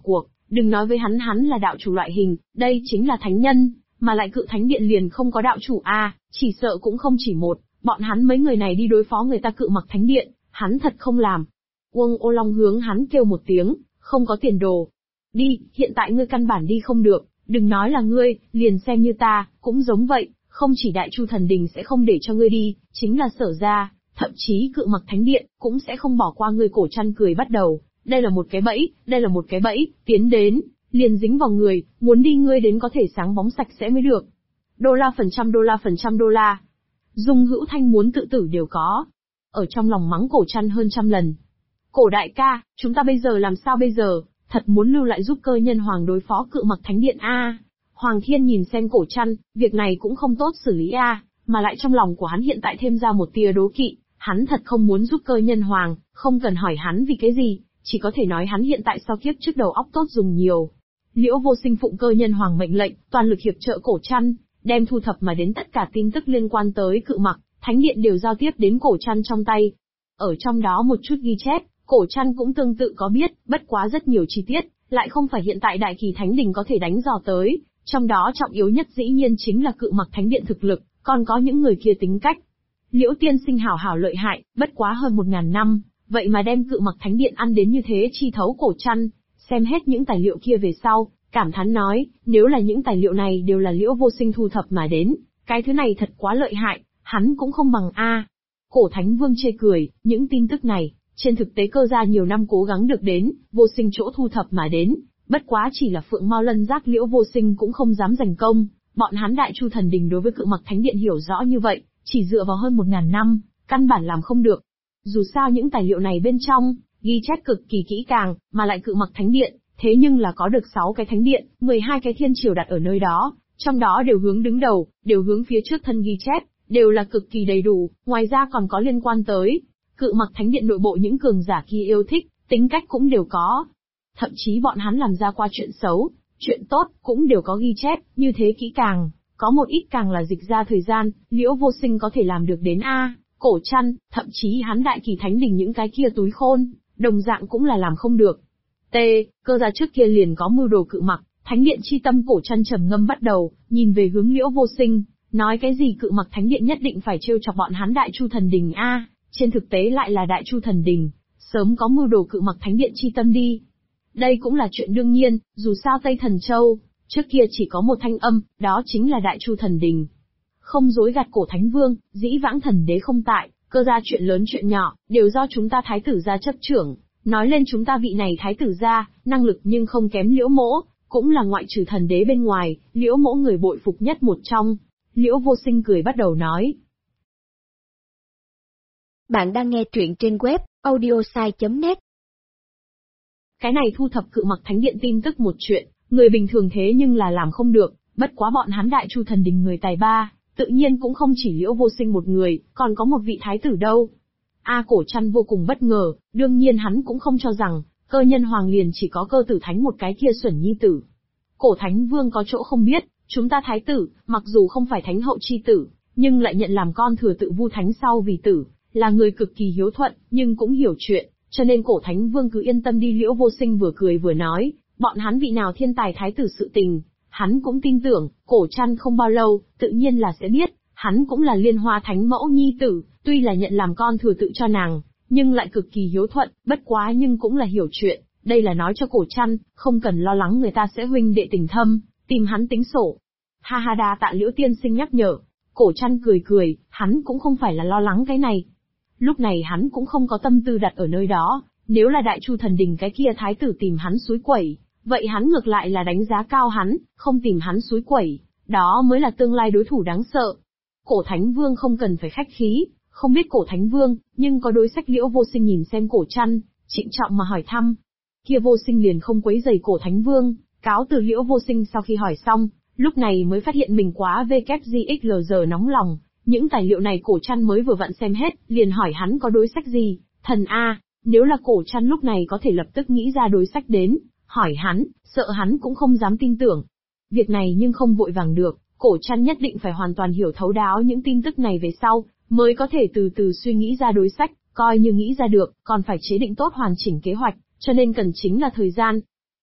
Đừng nói với hắn là đạo chủ loại hình, đây chính là thánh nhân, mà lại Cự Thánh Điện liền không có đạo chủ chỉ sợ cũng không chỉ một, bọn hắn mấy người này đi đối phó người ta Cự Mặc Thánh Điện, hắn thật không làm. Uông Ô Long hướng hắn kêu một tiếng, không có tiền đồ. Đi, hiện tại ngươi căn bản đi không được, đừng nói là ngươi, liền xem như ta, cũng giống vậy, không chỉ Đại Chu Thần Đình sẽ không để cho ngươi đi, chính là Sở gia, thậm chí Cự Mặc Thánh Điện, cũng sẽ không bỏ qua ngươi. Cổ Trăn cười bắt đầu, đây là một cái bẫy, đây là một cái bẫy, tiến đến, liền dính vào người, muốn đi ngươi đến có thể sáng bóng sạch sẽ mới được. Đô la phần trăm đô la phần trăm đô la. Dung Hữu Thanh muốn tự tử đều có. Ở trong lòng mắng Cổ Trăn hơn trăm lần. Cổ đại ca, chúng ta bây giờ làm sao bây giờ, thật muốn lưu lại giúp Cơ Nhân Hoàng đối phó Cự Mặc Thánh Điện Hoàng Thiên nhìn xem Cổ Trăn, việc này cũng không tốt xử lý mà lại trong lòng của hắn hiện tại thêm ra một tia đố kỵ, hắn thật không muốn giúp Cơ Nhân Hoàng, không cần hỏi hắn vì cái gì, chỉ có thể nói hắn hiện tại so kiếp trước đầu óc tốt dùng nhiều. Liễu Vô Sinh phụng Cơ Nhân Hoàng mệnh lệnh, toàn lực hiệp trợ Cổ Trăn, đem thu thập mà đến tất cả tin tức liên quan tới Cự Mặc Thánh Điện đều giao tiếp đến Cổ Trăn trong tay. Ở trong đó một chút ghi chép, Cổ Trăn cũng tương tự có biết, bất quá rất nhiều chi tiết, lại không phải hiện tại Đại Kỳ Thánh Đình có thể đánh dò tới, trong đó trọng yếu nhất dĩ nhiên chính là Cự Mặc Thánh Điện thực lực, còn có những người kia tính cách. Liễu tiên sinh hảo hảo lợi hại, bất quá hơn 1000 năm, vậy mà đem Cự Mặc Thánh Điện ăn đến như thế. Chi thấu Cổ Trăn, xem hết những tài liệu kia về sau, cảm thán nói, nếu là những tài liệu này đều là Liễu Vô Sinh thu thập mà đến, cái thứ này thật quá lợi hại, hắn cũng không bằng Cổ Thánh Vương chê cười, những tin tức này, trên thực tế Cơ gia nhiều năm cố gắng được đến, Vô Sinh chỗ thu thập mà đến, bất quá chỉ là Phượng Mao Lân Giác Liễu Vô Sinh cũng không dám giành công, bọn hắn Đại Chu Thần Đình đối với Cự Mặc Thánh Điện hiểu rõ như vậy, chỉ dựa vào hơn 1000 năm, căn bản làm không được. Dù sao những tài liệu này bên trong, ghi chép cực kỳ kỹ càng, mà lại Cự Mặc Thánh Điện, thế nhưng là có được 6 cái thánh điện, 12 cái thiên triều đặt ở nơi đó, trong đó đều hướng đứng đầu, đều hướng phía trước thân ghi chép, đều là cực kỳ đầy đủ, ngoài ra còn có liên quan tới Cự Mặc Thánh Điện nội bộ những cường giả kia yêu thích, tính cách cũng đều có. Thậm chí bọn hắn làm ra qua chuyện xấu, chuyện tốt, cũng đều có ghi chép, như thế kỹ càng, có một ít càng là dịch ra thời gian, Liễu Vô Sinh có thể làm được đến Cổ Trăn, thậm chí hắn Đại Kỳ Thánh Đình những cái kia túi khôn, đồng dạng cũng là làm không được. Cơ gia trước kia liền có mưu đồ Cự Mặc Thánh Điện chi tâm. Cổ Trăn trầm ngâm bắt đầu, nhìn về hướng Liễu Vô Sinh, nói cái gì Cự Mặc Thánh Điện nhất định phải trêu chọc bọn hắn Đại Chu Thần Đình trên thực tế lại là Đại Chu Thần Đình, sớm có mưu đồ Cự Mặc Thánh Điện chi tâm đi. Đây cũng là chuyện đương nhiên, dù sao Tây Thần Châu, trước kia chỉ có một thanh âm, đó chính là Đại Chu Thần Đình. Không dối gạt Cổ Thánh Vương, dĩ vãng thần đế không tại, Cơ gia chuyện lớn chuyện nhỏ, đều do chúng ta Thái tử gia chấp trưởng. Nói lên chúng ta vị này Thái tử gia, năng lực nhưng không kém Liễu Mỗ, cũng là ngoại trừ thần đế bên ngoài, Liễu Mỗ người bội phục nhất một trong. Liễu Vô Sinh cười bắt đầu nói. Bạn đang nghe truyện trên web audiosai.net. Cái này thu thập Cự Mặc Thánh Điện tin tức một chuyện, người bình thường thế nhưng là làm không được, bất quá bọn hắn Đại Chu Thần Đình người tài ba, tự nhiên cũng không chỉ Liễu Vô Sinh một người, còn có một vị thái tử đâu. Cổ Trăn vô cùng bất ngờ, đương nhiên hắn cũng không cho rằng, Cơ Nhân Hoàng liền chỉ có Cơ Tử Thánh một cái kia xuẩn nhi tử. Cổ Thánh Vương có chỗ không biết, chúng ta thái tử, mặc dù không phải thánh hậu chi tử, nhưng lại nhận làm con thừa tự Vu Thánh sau vì tử, là người cực kỳ hiếu thuận, nhưng cũng hiểu chuyện, cho nên Cổ Thánh Vương cứ yên tâm đi. Liễu Vô Sinh vừa cười vừa nói, bọn hắn vị nào thiên tài thái tử sự tình, hắn cũng tin tưởng. Cổ Trăn không bao lâu, tự nhiên là sẽ biết, hắn cũng là Liên Hoa Thánh Mẫu nhi tử, tuy là nhận làm con thừa tự cho nàng, nhưng lại cực kỳ hiếu thuận, bất quá nhưng cũng là hiểu chuyện, đây là nói cho Cổ Trăn, không cần lo lắng người ta sẽ huynh đệ tình thâm, tìm hắn tính sổ. Ha ha, đa tạ Liễu tiên sinh nhắc nhở. Cổ Trăn cười cười, hắn cũng không phải là lo lắng cái này. Lúc này hắn cũng không có tâm tư đặt ở nơi đó, nếu là Đại Chu Thần Đình cái kia thái tử tìm hắn xúi quẩy, vậy hắn ngược lại là đánh giá cao hắn, không tìm hắn xúi quẩy, đó mới là tương lai đối thủ đáng sợ. Cổ Thánh Vương không cần phải khách khí, không biết Cổ Thánh Vương, nhưng có đối sách. Liễu Vô Sinh nhìn xem Cổ Trăn, trịnh trọng mà hỏi thăm. Kia Vô Sinh liền không quấy rầy Cổ Thánh Vương, cáo từ. Liễu Vô Sinh sau khi hỏi xong, lúc này mới phát hiện mình quá WXLG nóng lòng, những tài liệu này Cổ Trăn mới vừa vặn xem hết, liền hỏi hắn có đối sách gì. Thần nếu là Cổ Trăn lúc này có thể lập tức nghĩ ra đối sách đến, hỏi hắn, sợ hắn cũng không dám tin tưởng. Việc này nhưng không vội vàng được, Cổ Trăn nhất định phải hoàn toàn hiểu thấu đáo những tin tức này về sau, mới có thể từ từ suy nghĩ ra đối sách, coi như nghĩ ra được, còn phải chế định tốt hoàn chỉnh kế hoạch, cho nên cần chính là thời gian.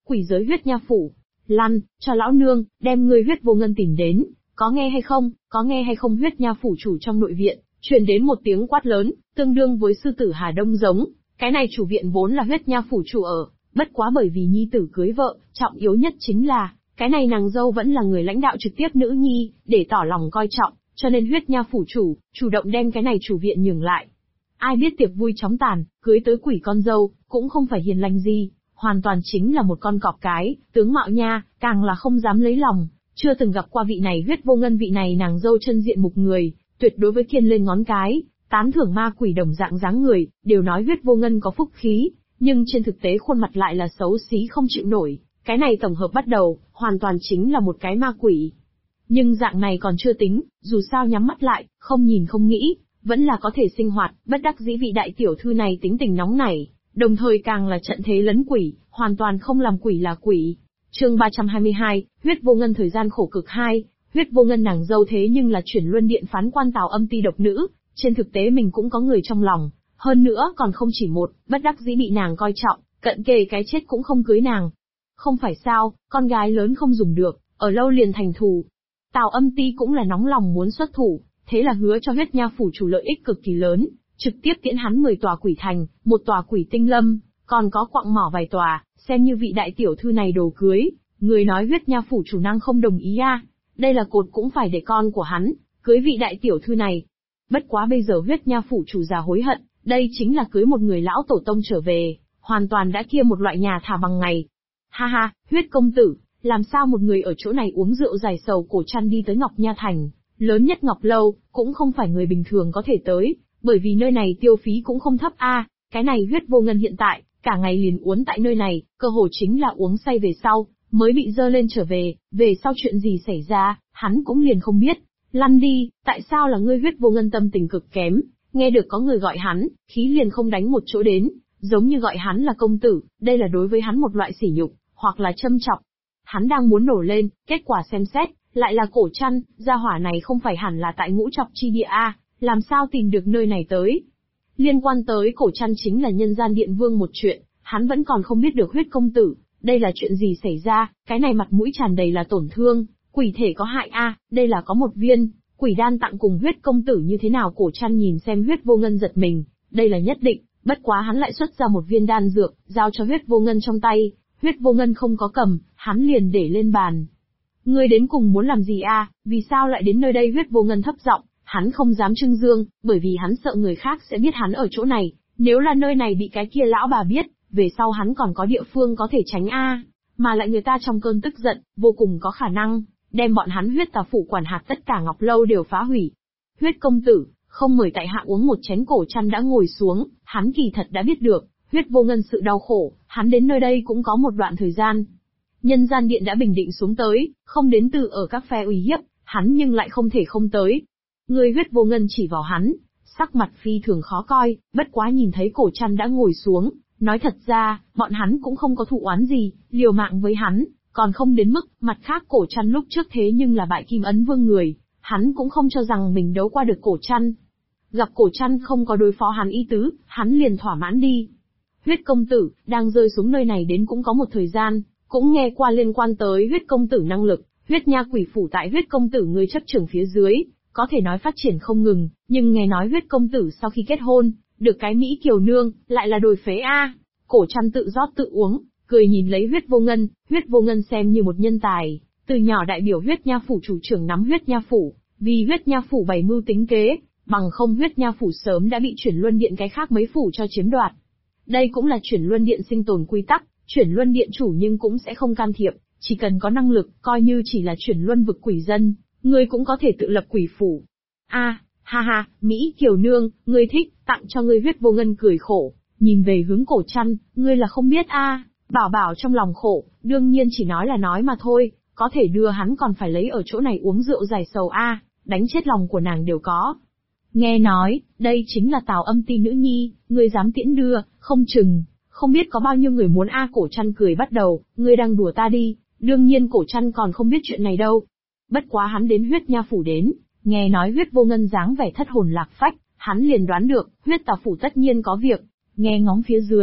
Quỷ giới huyết nha phủ. Lăn, cho lão nương, đem ngươi huyết vô ngân tìm đến. Có nghe hay không, có nghe hay không? Huyết nha phủ chủ trong nội viện, truyền đến một tiếng quát lớn, tương đương với sư tử Hà Đông giống. Cái này chủ viện vốn là huyết nha phủ chủ ở, bất quá bởi vì nhi tử cưới vợ, trọng yếu nhất chính là, cái này nàng dâu vẫn là người lãnh đạo trực tiếp nữ nhi, để tỏ lòng coi trọng, cho nên huyết nha phủ chủ động đem cái này chủ viện nhường lại. Ai biết tiệc vui chóng tàn, cưới tới quỷ con dâu, cũng không phải hiền lành gì, hoàn toàn chính là một con cọp cái, tướng mạo nha, càng là không dám lấy lòng, chưa từng gặp qua vị này huyết vô ngân, vị này nàng dâu chân diện mục người, tuyệt đối với kiên lên ngón cái, tán thưởng ma quỷ đồng dạng dáng người, đều nói huyết vô ngân có phúc khí, nhưng trên thực tế khuôn mặt lại là xấu xí không chịu nổi, cái này tổng hợp bắt đầu, hoàn toàn chính là một cái ma quỷ. Nhưng dạng này còn chưa tính, dù sao nhắm mắt lại, không nhìn không nghĩ, vẫn là có thể sinh hoạt, bất đắc dĩ vị đại tiểu thư này tính tình nóng nảy, đồng thời càng là trận thế lấn quỷ, hoàn toàn không làm quỷ là quỷ. Chương 322, huyết vô ngân thời gian khổ cực 2, huyết vô ngân nàng dâu thế nhưng là chuyển luân điện phán quan Tào Âm Ti độc nữ, trên thực tế mình cũng có người trong lòng, hơn nữa còn không chỉ một, bất đắc dĩ bị nàng coi trọng, cận kề cái chết cũng không cưới nàng. Không phải sao, con gái lớn không dùng được, ở lâu liền thành thù. Tào Âm Ti cũng là nóng lòng muốn xuất thủ, thế là hứa cho huyết nha phủ chủ lợi ích cực kỳ lớn, trực tiếp tiễn hắn 10 tòa quỷ thành, một tòa quỷ tinh lâm, còn có quặng mỏ vài tòa, xem như vị đại tiểu thư này đồ cưới. Người nói huyết nha phủ chủ năng không đồng ý a? Đây là cột cũng phải để con của hắn cưới vị đại tiểu thư này. Bất quá bây giờ huyết nha phủ chủ già hối hận, đây chính là cưới một người lão tổ tông trở về, hoàn toàn đã kia một loại nhà thả bằng ngày. Ha ha, huyết công tử, làm sao một người ở chỗ này uống rượu giải sầu cổ trăn đi tới Ngọc Nha Thành, lớn nhất Ngọc Lâu, cũng không phải người bình thường có thể tới, bởi vì nơi này tiêu phí cũng không thấp a. Cái này huyết vô ngân hiện tại, cả ngày liền uống tại nơi này, cơ hồ chính là uống say về sau, mới bị dơ lên trở về sau chuyện gì xảy ra, hắn cũng liền không biết. Lăn đi, tại sao là ngươi? Huyết vô ngân tâm tình cực kém, nghe được có người gọi hắn, khí liền không đánh một chỗ đến, giống như gọi hắn là công tử, đây là đối với hắn một loại sỉ nhục, hoặc là châm chọc. Hắn đang muốn nổ lên, kết quả xem xét, lại là cổ trăn, gia hỏa này không phải hẳn là tại Ngũ Trọc chi địa a, làm sao tìm được nơi này tới? Liên quan tới cổ trăn chính là nhân gian điện vương một chuyện, hắn vẫn còn không biết được huyết công tử, đây là chuyện gì xảy ra, cái này mặt mũi tràn đầy là tổn thương, quỷ thể có hại a, đây là có một viên quỷ đan tặng cùng huyết công tử như thế nào? Cổ trăn nhìn xem huyết vô ngân giật mình, đây là nhất định, bất quá hắn lại xuất ra một viên đan dược, giao cho huyết vô ngân trong tay, huyết vô ngân không có cầm, hắn liền để lên bàn. Ngươi đến cùng muốn làm gì a? Vì sao lại đến nơi đây? Huyết vô ngân thấp giọng, hắn không dám trưng dương, bởi vì hắn sợ người khác sẽ biết hắn ở chỗ này, nếu là nơi này bị cái kia lão bà biết, về sau hắn còn có địa phương có thể tránh a, mà lại người ta trong cơn tức giận, vô cùng có khả năng đem bọn hắn huyết tà phủ quản hạt tất cả Ngọc Lâu đều phá hủy. Huyết công tử, không mời tại hạ uống một chén. Cổ trăn đã ngồi xuống, hắn kỳ thật đã biết được huyết vô ngân sự đau khổ, hắn đến nơi đây cũng có một đoạn thời gian. Nhân gian điện đã bình định xuống tới, không đến từ ở các phe uy hiếp, hắn nhưng lại không thể không tới. Người huyết vô ngân chỉ vào hắn, sắc mặt phi thường khó coi, bất quá nhìn thấy cổ trăn đã ngồi xuống, nói thật ra, bọn hắn cũng không có thụ oán gì, liều mạng với hắn, còn không đến mức. Mặt khác cổ trăn lúc trước thế nhưng là bại Kim Ấn Vương người, hắn cũng không cho rằng mình đấu qua được cổ trăn. Gặp cổ trăn không có đối phó hắn ý tứ, hắn liền thỏa mãn đi. Huyết công tử, đang rơi xuống nơi này đến cũng có một thời gian, cũng nghe qua liên quan tới huyết công tử năng lực, huyết nha quỷ phủ tại huyết công tử ngươi chấp trưởng phía dưới, có thể nói phát triển không ngừng, nhưng nghe nói huyết công tử sau khi kết hôn, được cái Mỹ kiều nương, lại là đồi phế a. Cổ trăn tự rót tự uống, cười nhìn lấy huyết vô ngân xem như một nhân tài, từ nhỏ đại biểu huyết nha phủ chủ trưởng nắm huyết nha phủ, vì huyết nha phủ bày mưu tính kế, bằng không huyết nha phủ sớm đã bị chuyển luân điện cái khác mấy phủ cho chiếm đoạt. Đây cũng là chuyển luân điện sinh tồn quy tắc, chuyển luân điện chủ nhưng cũng sẽ không can thiệp, chỉ cần có năng lực, coi như chỉ là chuyển luân vực quỷ dân, ngươi cũng có thể tự lập quỷ phủ. A, ha ha, Mỹ kiều nương, ngươi thích, tặng cho ngươi. Huyết vô ngân cười khổ, nhìn về hướng cổ trăn, ngươi là không biết a. Bảo bảo trong lòng khổ, đương nhiên chỉ nói là nói mà thôi, có thể đưa hắn còn phải lấy ở chỗ này uống rượu giải sầu a, đánh chết lòng của nàng đều có. Nghe nói, đây chính là Tào Âm Ti nữ nhi, ngươi dám tiễn đưa, không chừng, không biết có bao nhiêu người muốn a. Cổ trăn cười bắt đầu, ngươi đang đùa ta đi, đương nhiên cổ trăn còn không biết chuyện này đâu. Bất quá hắn đến huyết nha phủ đến, nghe nói huyết vô ngân dáng vẻ thất hồn lạc phách, hắn liền đoán được, huyết tà phủ tất nhiên có việc, nghe ngóng phía dưới,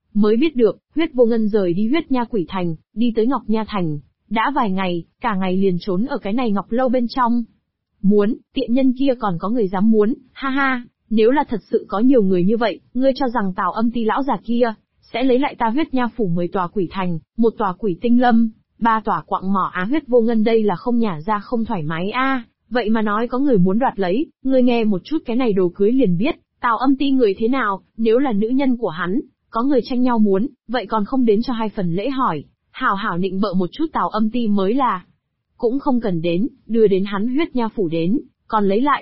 Mới biết được, Huyết Vô Ngân rời đi Huyết Nha Quỷ Thành, đi tới Ngọc Nha Thành. Đã vài ngày, cả ngày liền trốn ở cái này Ngọc Lâu bên trong. Muốn, tiện nhân kia còn có người dám muốn, ha ha, nếu là thật sự có nhiều người như vậy, ngươi cho rằng Tào Âm Ti lão già kia, sẽ lấy lại ta Huyết Nha Phủ 10 tòa quỷ thành, 1 tòa quỷ tinh lâm, 3 tòa quặng mỏ á. Huyết Vô Ngân đây là không nhả ra không thoải mái a. Vậy mà nói có người muốn đoạt lấy, ngươi nghe một chút cái này đồ cưới liền biết, Tào Âm Ti người thế nào, nếu là nữ nhân của hắn, có người tranh nhau muốn, vậy còn không đến cho 2 phần lễ hỏi, hảo hảo nịnh bợ một chút Tào Âm Ti mới là. Cũng không cần đến, đưa đến hắn Huyết Nha Phủ đến, còn lấy lại.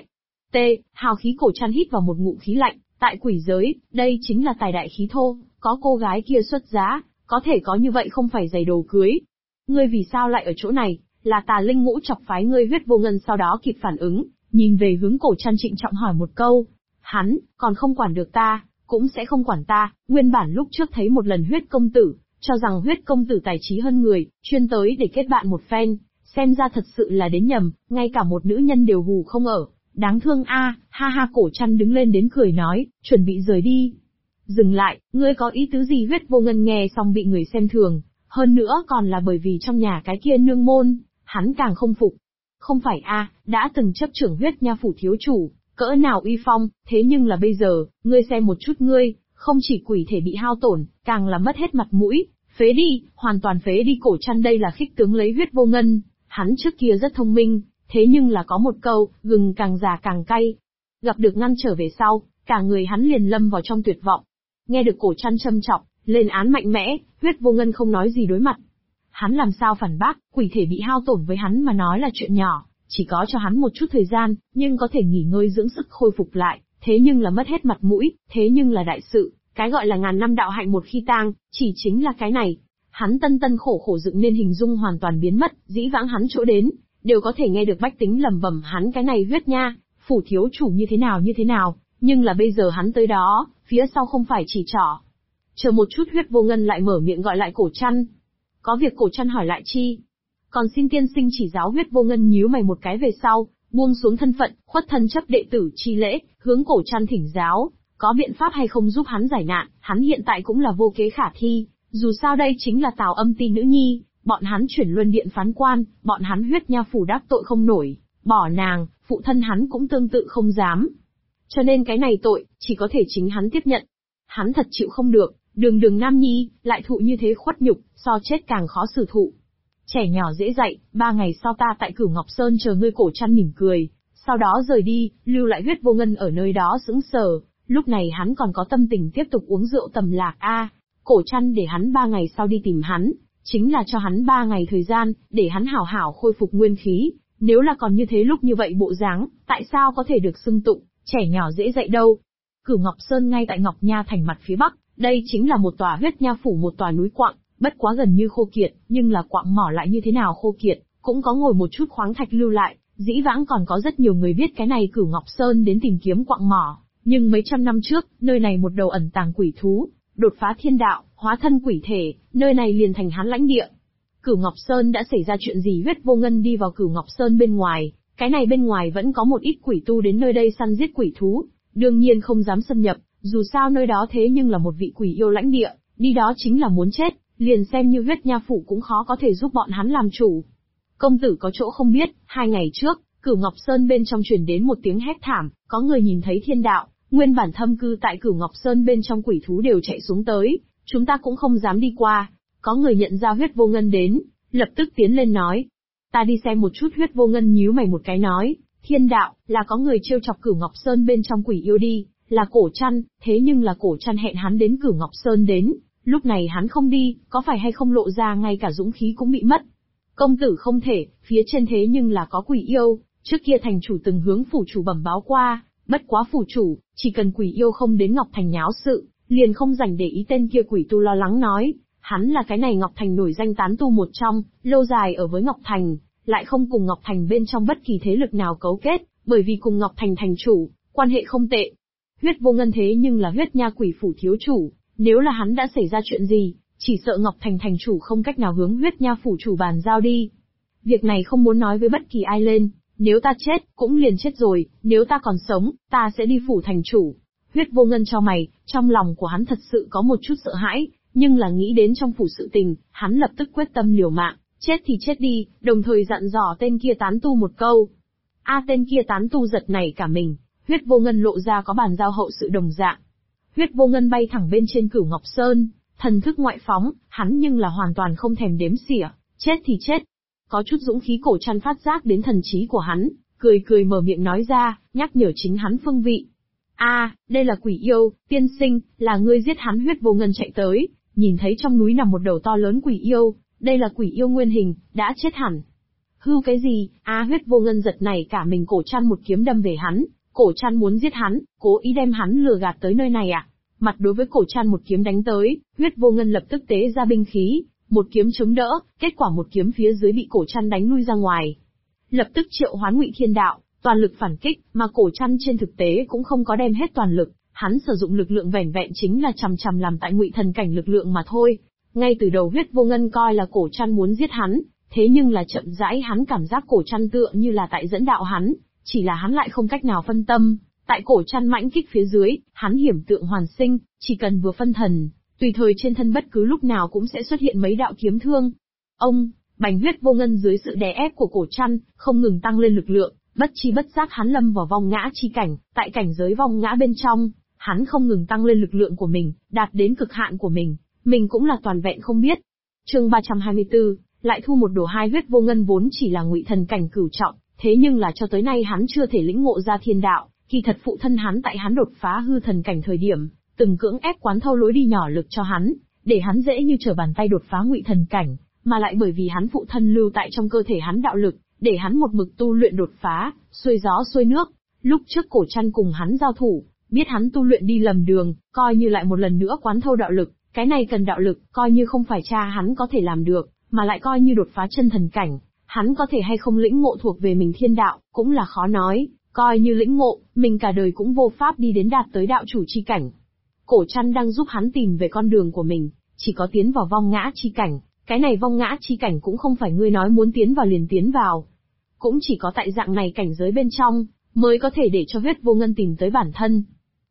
Hào khí cổ chăn hít vào một ngụm khí lạnh, tại quỷ giới, đây chính là tài đại khí thô, có cô gái kia xuất giá, có thể có như vậy không phải giày đồ cưới. Ngươi vì sao lại ở chỗ này, là Tà Linh Ngũ chọc phái ngươi. Huyết Vô Ngân sau đó kịp phản ứng, nhìn về hướng cổ chăn trịnh trọng hỏi một câu. Hắn, còn không quản được ta, cũng sẽ không quản ta. Nguyên bản lúc trước thấy một lần Huyết công tử, cho rằng Huyết công tử tài trí hơn người, chuyên tới để kết bạn một phen, xem ra thật sự là đến nhầm, ngay cả một nữ nhân đều hù không ở. Đáng thương a, ha ha. Cổ chăn đứng lên đến cười nói, chuẩn bị rời đi. Dừng lại, ngươi có ý tứ gì? Huyết Vô Ngân nghe xong bị người xem thường, hơn nữa còn là bởi vì trong nhà cái kia nương môn, hắn càng không phục. Không phải a, đã từng chấp trưởng Huyết Nha Phủ thiếu chủ, cỡ nào uy phong, thế nhưng là bây giờ, ngươi xem một chút ngươi, không chỉ quỷ thể bị hao tổn, càng là mất hết mặt mũi, phế đi, hoàn toàn phế đi. Cổ chăn đây là khích tướng lấy Huyết Vô Ngân, hắn trước kia rất thông minh, thế nhưng là có một câu, gừng càng già càng cay. Gặp được ngăn trở về sau, cả người hắn liền lâm vào trong tuyệt vọng. Nghe được cổ chăn châm chọc, lên án mạnh mẽ, Huyết Vô Ngân không nói gì đối mặt. Hắn làm sao phản bác, quỷ thể bị hao tổn với hắn mà nói là chuyện nhỏ, chỉ có cho hắn một chút thời gian, nhưng có thể nghỉ ngơi dưỡng sức khôi phục lại, thế nhưng là mất hết mặt mũi, thế nhưng là đại sự, cái gọi là ngàn năm đạo hạnh một khi tang, chỉ chính là cái này. Hắn tân tân khổ khổ dựng nên hình dung hoàn toàn biến mất, dĩ vãng hắn chỗ đến, đều có thể nghe được bách tính lẩm bẩm hắn cái này Huyết Nha Phủ thiếu chủ như thế nào, nhưng là bây giờ hắn tới đó, phía sau không phải chỉ trỏ. Chờ một chút. Huyết Vô Ngân lại mở miệng gọi lại cổ chăn. Có việc? Cổ chăn hỏi lại chi? Còn xin tiên sinh chỉ giáo. Huyết Vô Ngân nhíu mày một cái về sau, buông xuống thân phận, khuất thân chấp đệ tử chi lễ, hướng cổ chăn thỉnh giáo, có biện pháp hay không giúp hắn giải nạn. Hắn hiện tại cũng là vô kế khả thi, dù sao đây chính là Tào Âm Ti nữ nhi, bọn hắn chuyển luân điện phán quan, bọn hắn Huyết Nha Phủ đắc tội không nổi, bỏ nàng, phụ thân hắn cũng tương tự không dám. Cho nên cái này tội, chỉ có thể chính hắn tiếp nhận. Hắn thật chịu không được, đường nam nhi, lại thụ như thế khuất nhục, so chết càng khó xử thụ. Trẻ nhỏ dễ dạy, 3 ngày sau ta tại Cửu Ngọc Sơn chờ ngươi. Cổ chăn mỉm cười, sau đó rời đi, lưu lại Huyết Vô Ngân ở nơi đó sững sờ. Lúc này hắn còn có tâm tình tiếp tục uống rượu tầm lạc a. Cổ chăn để hắn 3 ngày sau đi tìm hắn, chính là cho hắn 3 ngày thời gian, để hắn hảo hảo khôi phục nguyên khí. Nếu là còn như thế lúc như vậy bộ dáng, tại sao có thể được xưng tụng trẻ nhỏ dễ dạy đâu? Cửu Ngọc Sơn ngay tại Ngọc Nha thành mặt phía bắc, đây chính là một tòa Huyết Nha Phủ, một tòa núi quặng, bất quá gần như khô kiệt, nhưng là quặng mỏ lại như thế nào khô kiệt, cũng có ngồi một chút khoáng thạch lưu lại. Dĩ vãng còn có rất nhiều người biết cái này Cửu Ngọc Sơn đến tìm kiếm quặng mỏ, nhưng mấy trăm năm trước, nơi này một đầu ẩn tàng quỷ thú, đột phá thiên đạo, hóa thân quỷ thể, nơi này liền thành hắn lãnh địa. Cửu Ngọc Sơn đã xảy ra chuyện gì? Huyết Vô Ngân đi vào Cửu Ngọc Sơn bên ngoài, cái này bên ngoài vẫn có một ít quỷ tu đến nơi đây săn giết quỷ thú, đương nhiên không dám xâm nhập, dù sao nơi đó thế nhưng là một vị quỷ yêu lãnh địa, đi đó chính là muốn chết, liền xem như Huyết Nha Phủ cũng khó có thể giúp bọn hắn làm chủ. Công tử có chỗ không biết, 2 ngày trước, Cửu Ngọc Sơn bên trong truyền đến một tiếng hét thảm, có người nhìn thấy thiên đạo, nguyên bản thâm cư tại Cửu Ngọc Sơn bên trong quỷ thú đều chạy xuống tới, chúng ta cũng không dám đi qua. Có người nhận ra Huyết Vô Ngân đến, lập tức tiến lên nói. Ta đi xem một chút. Huyết Vô Ngân nhíu mày một cái nói, thiên đạo, là có người trêu chọc Cửu Ngọc Sơn bên trong quỷ yêu đi, là cổ chăn, thế nhưng là cổ chăn hẹn hắn đến Cửu Ngọc Sơn đến, lúc này hắn không đi, có phải hay không lộ ra ngay cả dũng khí cũng bị mất. Công tử không thể, phía trên thế nhưng là có quỷ yêu, trước kia thành chủ từng hướng phủ chủ bẩm báo qua, bất quá phủ chủ, chỉ cần quỷ yêu không đến Ngọc Thành nháo sự, liền không rảnh để ý. Tên kia quỷ tu lo lắng nói, hắn là cái này Ngọc Thành nổi danh tán tu một trong, lâu dài ở với Ngọc Thành, lại không cùng Ngọc Thành bên trong bất kỳ thế lực nào cấu kết, bởi vì cùng Ngọc Thành thành chủ, quan hệ không tệ. Huyết Vô Ngân thế nhưng là Huyết Nha Quỷ Phủ thiếu chủ, nếu là hắn đã xảy ra chuyện gì, chỉ sợ Ngọc Thành thành chủ không cách nào hướng Huyết Nha Phủ chủ bàn giao đi. Việc này không muốn nói với bất kỳ ai lên, nếu ta chết, cũng liền chết rồi, nếu ta còn sống, ta sẽ đi phủ thành chủ. Huyết Vô Ngân cho mày, trong lòng của hắn thật sự có một chút sợ hãi, Nhưng là nghĩ đến trong phủ sự tình, hắn lập tức quyết tâm liều mạng, chết thì chết đi, đồng thời dặn dò tên kia tán tu một câu. Tên kia tán tu giật nảy cả mình, Huyết Vô Ngân lộ ra có bàn giao hậu sự đồng dạng. Huyết Vô Ngân bay thẳng bên trên Cửu Ngọc Sơn, thần thức ngoại phóng, hắn nhưng là hoàn toàn không thèm đếm xỉa, chết thì chết. Có chút dũng khí Cổ Trăn phát giác đến thần trí của hắn, cười cười mở miệng nói ra, nhắc nhở chính hắn phương vị. Đây là quỷ yêu, tiên sinh, là ngươi giết hắn. Huyết Vô Ngân chạy tới, nhìn thấy trong núi nằm một đầu to lớn quỷ yêu, đây là quỷ yêu nguyên hình, đã chết hẳn. Hưu cái gì? Huyết Vô Ngân giật nảy cả mình. Cổ Trăn một kiếm đâm về hắn, Cổ Trăn muốn giết hắn, cố ý đem hắn lừa gạt tới nơi này Mặt đối với Cổ Trăn một kiếm đánh tới, Huyết Vô Ngân lập tức tế ra binh khí, một kiếm chống đỡ, kết quả một kiếm phía dưới bị Cổ Trăn đánh lui ra ngoài. Lập tức triệu hoán Ngụy Thiên Đạo, toàn lực phản kích, mà Cổ Trăn trên thực tế cũng không có đem hết toàn lực, hắn sử dụng lực lượng vẻn vẹn chính là chằm làm tại Ngụy Thần cảnh lực lượng mà thôi. Ngay từ đầu Huyết Vô Ngân coi là Cổ Trăn muốn giết hắn, thế nhưng là chậm rãi hắn cảm giác Cổ Trăn tựa như là tại dẫn đạo hắn, chỉ là hắn lại không cách nào phân tâm. Tại Cổ Trăn mãnh kích phía dưới, hắn hiểm tượng hoàn sinh, chỉ cần vừa phân thần, tùy thời trên thân bất cứ lúc nào cũng sẽ xuất hiện mấy đạo kiếm thương. Bành. Huyết Vô Ngân dưới sự đè ép của Cổ Trăn, không ngừng tăng lên lực lượng, bất chi bất giác hắn lâm vào vong ngã chi cảnh, tại cảnh giới vong ngã bên trong, hắn không ngừng tăng lên lực lượng của mình, đạt đến cực hạn của mình cũng là toàn vẹn không biết. Chương 324, lại thu một đồ hai. Huyết Vô Ngân vốn chỉ là Ngụy Thần cảnh cửu trọng, thế nhưng là cho tới nay hắn chưa thể lĩnh ngộ ra thiên đạo, kỳ thật phụ thân hắn tại hắn đột phá hư thần cảnh thời điểm, từng cưỡng ép quán thâu lối đi nhỏ lực cho hắn, để hắn dễ như trở bàn tay đột phá Ngụy Thần cảnh, mà lại bởi vì hắn phụ thân lưu tại trong cơ thể hắn đạo lực, để hắn một mực tu luyện đột phá, xuôi gió xuôi nước. Lúc trước Cổ Trăn cùng hắn giao thủ, biết hắn tu luyện đi lầm đường, coi như lại một lần nữa quán thâu đạo lực, cái này cần đạo lực, coi như không phải cha hắn có thể làm được, mà lại coi như đột phá chân thần cảnh, hắn có thể hay không lĩnh ngộ thuộc về mình thiên đạo, cũng là khó nói, coi như lĩnh ngộ, mình cả đời cũng vô pháp đi đến đạt tới đạo chủ chi cảnh. Cổ Trăn đang giúp hắn tìm về con đường của mình, chỉ có tiến vào vong ngã chi cảnh, cái này vong ngã chi cảnh cũng không phải ngươi nói muốn tiến vào liền tiến vào. Cũng chỉ có tại dạng này cảnh giới bên trong, mới có thể để cho Huyết Vô Ngân tìm tới bản thân.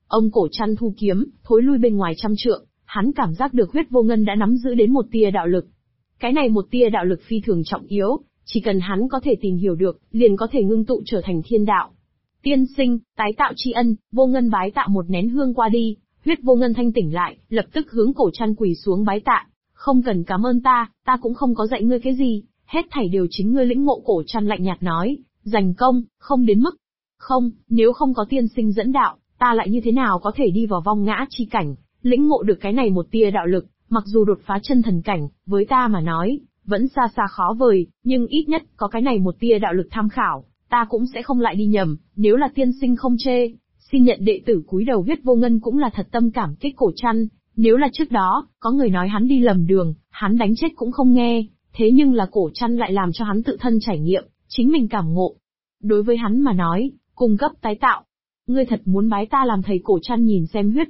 Cổ Trăn thu kiếm, thối lui bên ngoài 100 trượng, hắn cảm giác được Huyết Vô Ngân đã nắm giữ đến một tia đạo lực. Cái này một tia đạo lực phi thường trọng yếu, chỉ cần hắn có thể tìm hiểu được, liền có thể ngưng tụ trở thành thiên đạo. Tiên sinh, tái tạo tri ân. Vô Ngân bái tạ một nén hương qua đi, Huyết Vô Ngân thanh tỉnh lại, lập tức hướng Cổ Trăn quỳ xuống bái tạ. Không cần cảm ơn ta cũng không có dạy ngươi cái gì, hết thảy đều chính ngươi lĩnh ngộ. Cổ Trăn lạnh nhạt nói, giành công, không đến mức. Không, nếu không có tiên sinh dẫn đạo, ta lại như thế nào có thể đi vào vong ngã chi cảnh, lĩnh ngộ được cái này một tia đạo lực, mặc dù đột phá chân thần cảnh, với ta mà nói, vẫn xa xa khó vời, nhưng ít nhất có cái này một tia đạo lực tham khảo, ta cũng sẽ không lại đi nhầm. Nếu là tiên sinh không chê, xin nhận đệ tử cúi đầu. Huyết Vô Ngân cũng là thật tâm cảm kích Cổ Trăn, nếu là trước đó, có người nói hắn đi lầm đường, hắn đánh chết cũng không nghe, thế nhưng là Cổ Trăn lại làm cho hắn tự thân trải nghiệm, chính mình cảm ngộ. Đối với hắn mà nói, cung cấp tái tạo. Ngươi thật muốn bái ta làm thầy? Cổ Trăn nhìn xem Huyết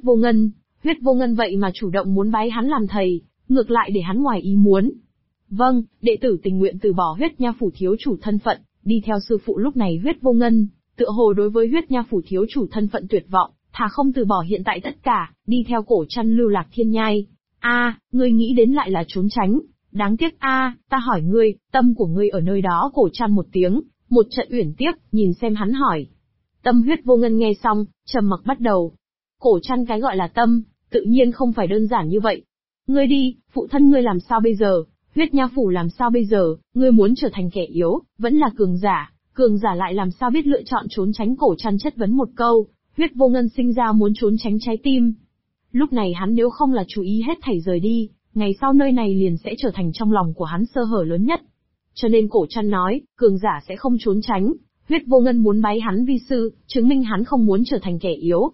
Vô Ngân vậy mà chủ động muốn bái hắn làm thầy, ngược lại để hắn ngoài ý muốn. Vâng, đệ tử tình nguyện từ bỏ Huyết Nha phủ thiếu chủ thân phận, đi theo sư phụ. Lúc này Huyết Vô Ngân, tựa hồ đối với Huyết Nha phủ thiếu chủ thân phận tuyệt vọng, thà không từ bỏ hiện tại tất cả, đi theo Cổ Trăn lưu lạc thiên nhai. Ngươi nghĩ đến lại là trốn tránh, đáng tiếc. Ta hỏi ngươi, tâm của ngươi ở nơi đó. Cổ Trăn một tiếng, một trận uyển tiếc, nhìn xem hắn hỏi. Tâm. Huyết Vô Ngân nghe xong, trầm mặc bắt đầu. Cổ Trăn, cái gọi là tâm, tự nhiên không phải đơn giản như vậy. Ngươi đi, phụ thân ngươi làm sao bây giờ? Huyết Nha phủ làm sao bây giờ? Ngươi muốn trở thành kẻ yếu, vẫn là cường giả lại làm sao biết lựa chọn trốn tránh? Cổ Trăn chất vấn một câu, Huyết Vô Ngân sinh ra muốn trốn tránh trái tim. Lúc này hắn nếu không là chú ý hết thảy rời đi, ngày sau nơi này liền sẽ trở thành trong lòng của hắn sơ hở lớn nhất. Cho nên Cổ Trăn nói, cường giả sẽ không trốn tránh. Huyết Vô Ngân muốn bái hắn vi sư, chứng minh hắn không muốn trở thành kẻ yếu.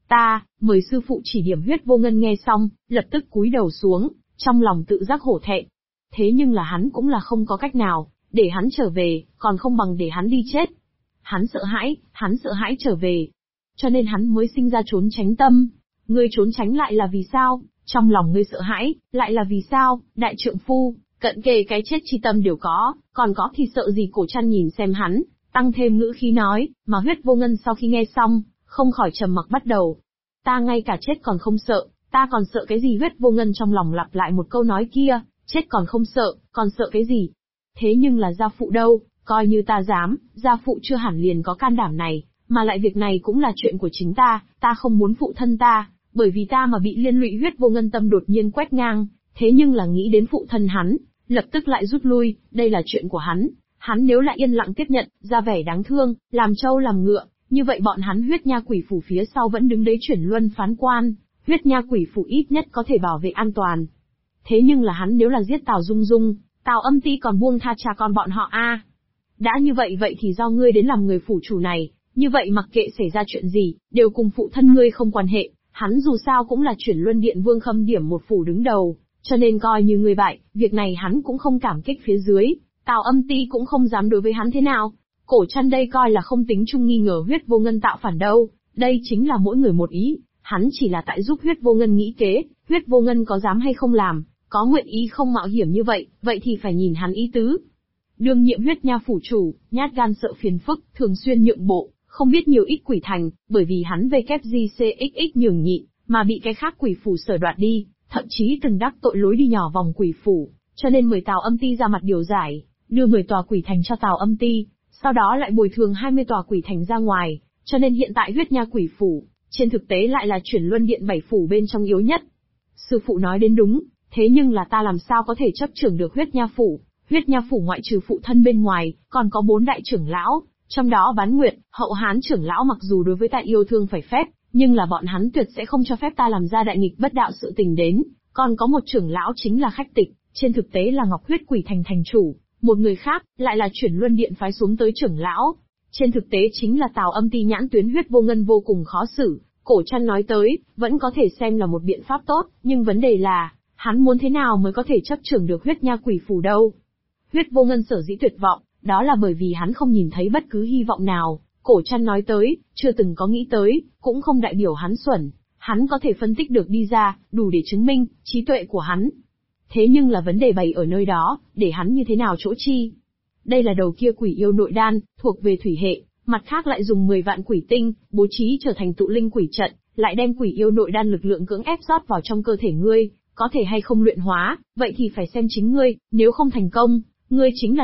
Mời sư phụ chỉ điểm. Huyết Vô Ngân nghe xong, lập tức cúi đầu xuống, trong lòng tự giác hổ thẹn. Thế nhưng là hắn cũng là không có cách nào, để hắn trở về, còn không bằng để hắn đi chết. Hắn sợ hãi trở về. Cho nên hắn mới sinh ra trốn tránh tâm. Ngươi trốn tránh lại là vì sao? Trong lòng ngươi sợ hãi, lại là vì sao? Đại trượng phu, cận kề cái chết chi tâm đều có, còn có thì sợ gì? Cổ Trăn nhìn xem hắn, tăng thêm ngữ khí nói, mà Huyết Vô Ngân sau khi nghe xong, không khỏi trầm mặc bắt đầu. Ta ngay cả chết còn không sợ, Ta còn sợ cái gì? Huyết Vô Ngân trong lòng lặp lại một câu nói kia, chết còn không sợ, còn sợ cái gì? Thế nhưng là gia phụ đâu, coi như ta dám, gia phụ chưa hẳn liền có can đảm này, mà lại việc này cũng là chuyện của chính ta không muốn phụ thân ta, bởi vì ta mà bị liên lụy. Huyết Vô Ngân tâm đột nhiên quét ngang, thế nhưng là nghĩ đến phụ thân hắn, lập tức lại rút lui, đây là chuyện của hắn nếu lại yên lặng tiếp nhận, ra vẻ đáng thương, làm trâu làm ngựa, như vậy bọn hắn Huyết Nha Quỷ Phủ phía sau vẫn đứng đấy chuyển luân phán quan, Huyết Nha Quỷ Phủ ít nhất có thể bảo vệ an toàn. Thế nhưng là hắn nếu là giết Tào Dung Dung, Tào Âm Ti còn buông tha cha con bọn họ a? Đã như vậy thì do ngươi đến làm người phủ chủ này, như vậy mặc kệ xảy ra chuyện gì, đều cùng phụ thân ngươi không quan hệ, hắn dù sao cũng là chuyển luân điện Vương Khâm Điểm một phủ đứng đầu, cho nên coi như ngươi bại, việc này hắn cũng không cảm kích phía dưới, Tào Âm Ti cũng không dám đối với hắn thế nào. Cổ Trăn đây coi là không tính chung nghi ngờ Huyết Vô Ngân tạo phản đâu, đây chính là mỗi người một ý, hắn chỉ là tại giúp Huyết Vô Ngân nghĩ kế, Huyết Vô Ngân có dám hay không làm, có nguyện ý không mạo hiểm như vậy thì phải nhìn hắn ý tứ. Đương nhiệm Huyết Nha phủ chủ, nhát gan sợ phiền phức, thường xuyên nhượng bộ, không biết nhiều ít quỷ thành, bởi vì hắn WGCXX nhường nhịn, mà bị cái khác quỷ phủ sở đoạt đi, thậm chí từng đắc tội lối đi nhỏ vòng quỷ phủ, cho nên mời Tào Âm Ti ra mặt điều giải, đưa 10 tòa quỷ thành cho Tào Âm Ti, sau đó lại bồi thường 20 tòa quỷ thành ra ngoài, cho nên hiện tại Huyết Nha quỷ phủ, trên thực tế lại là chuyển luân điện 7 phủ bên trong yếu nhất. Sư phụ nói đến đúng, thế nhưng là ta làm sao có thể chấp trưởng được Huyết Nha phủ? Huyết Nha phủ ngoại trừ phụ thân bên ngoài, còn có 4 đại trưởng lão, trong đó Bán Nguyệt, Hậu Hán trưởng lão mặc dù đối với ta yêu thương phải phép, nhưng là bọn hắn tuyệt sẽ không cho phép ta làm ra đại nghịch bất đạo sự tình đến, còn có một trưởng lão chính là Khách Tịch, trên thực tế là Ngọc Huyết Quỷ thành thành chủ, một người khác lại là chuyển luân điện phái xuống tới trưởng lão, trên thực tế chính là Tào Âm Ti nhãn tuyến. Huyết Vô Ngân vô cùng khó xử, Cổ Trăn nói tới, vẫn có thể xem là một biện pháp tốt, nhưng vấn đề là, hắn muốn thế nào mới có thể chấp trưởng được Huyết Nha quỷ phủ đâu? Huyết Vô Ngân sở dĩ tuyệt vọng, đó là bởi vì hắn không nhìn thấy bất cứ hy vọng nào. Cổ Trăn nói tới, chưa từng có nghĩ tới, cũng không đại biểu hắn xuẩn, hắn có thể phân tích được đi ra, đủ để chứng minh trí tuệ của hắn. Thế nhưng là vấn đề bày ở nơi đó, để hắn như thế nào chỗ chi? Đây là đầu kia quỷ yêu nội đan, thuộc về thủy hệ, mặt khác lại dùng 10 vạn quỷ tinh, bố trí trở thành tụ linh quỷ trận, lại đem quỷ yêu nội đan lực lượng cưỡng ép rót vào trong cơ thể ngươi, có thể hay không luyện hóa, vậy thì phải xem chính ngươi, nếu không thành công, ngươi chính là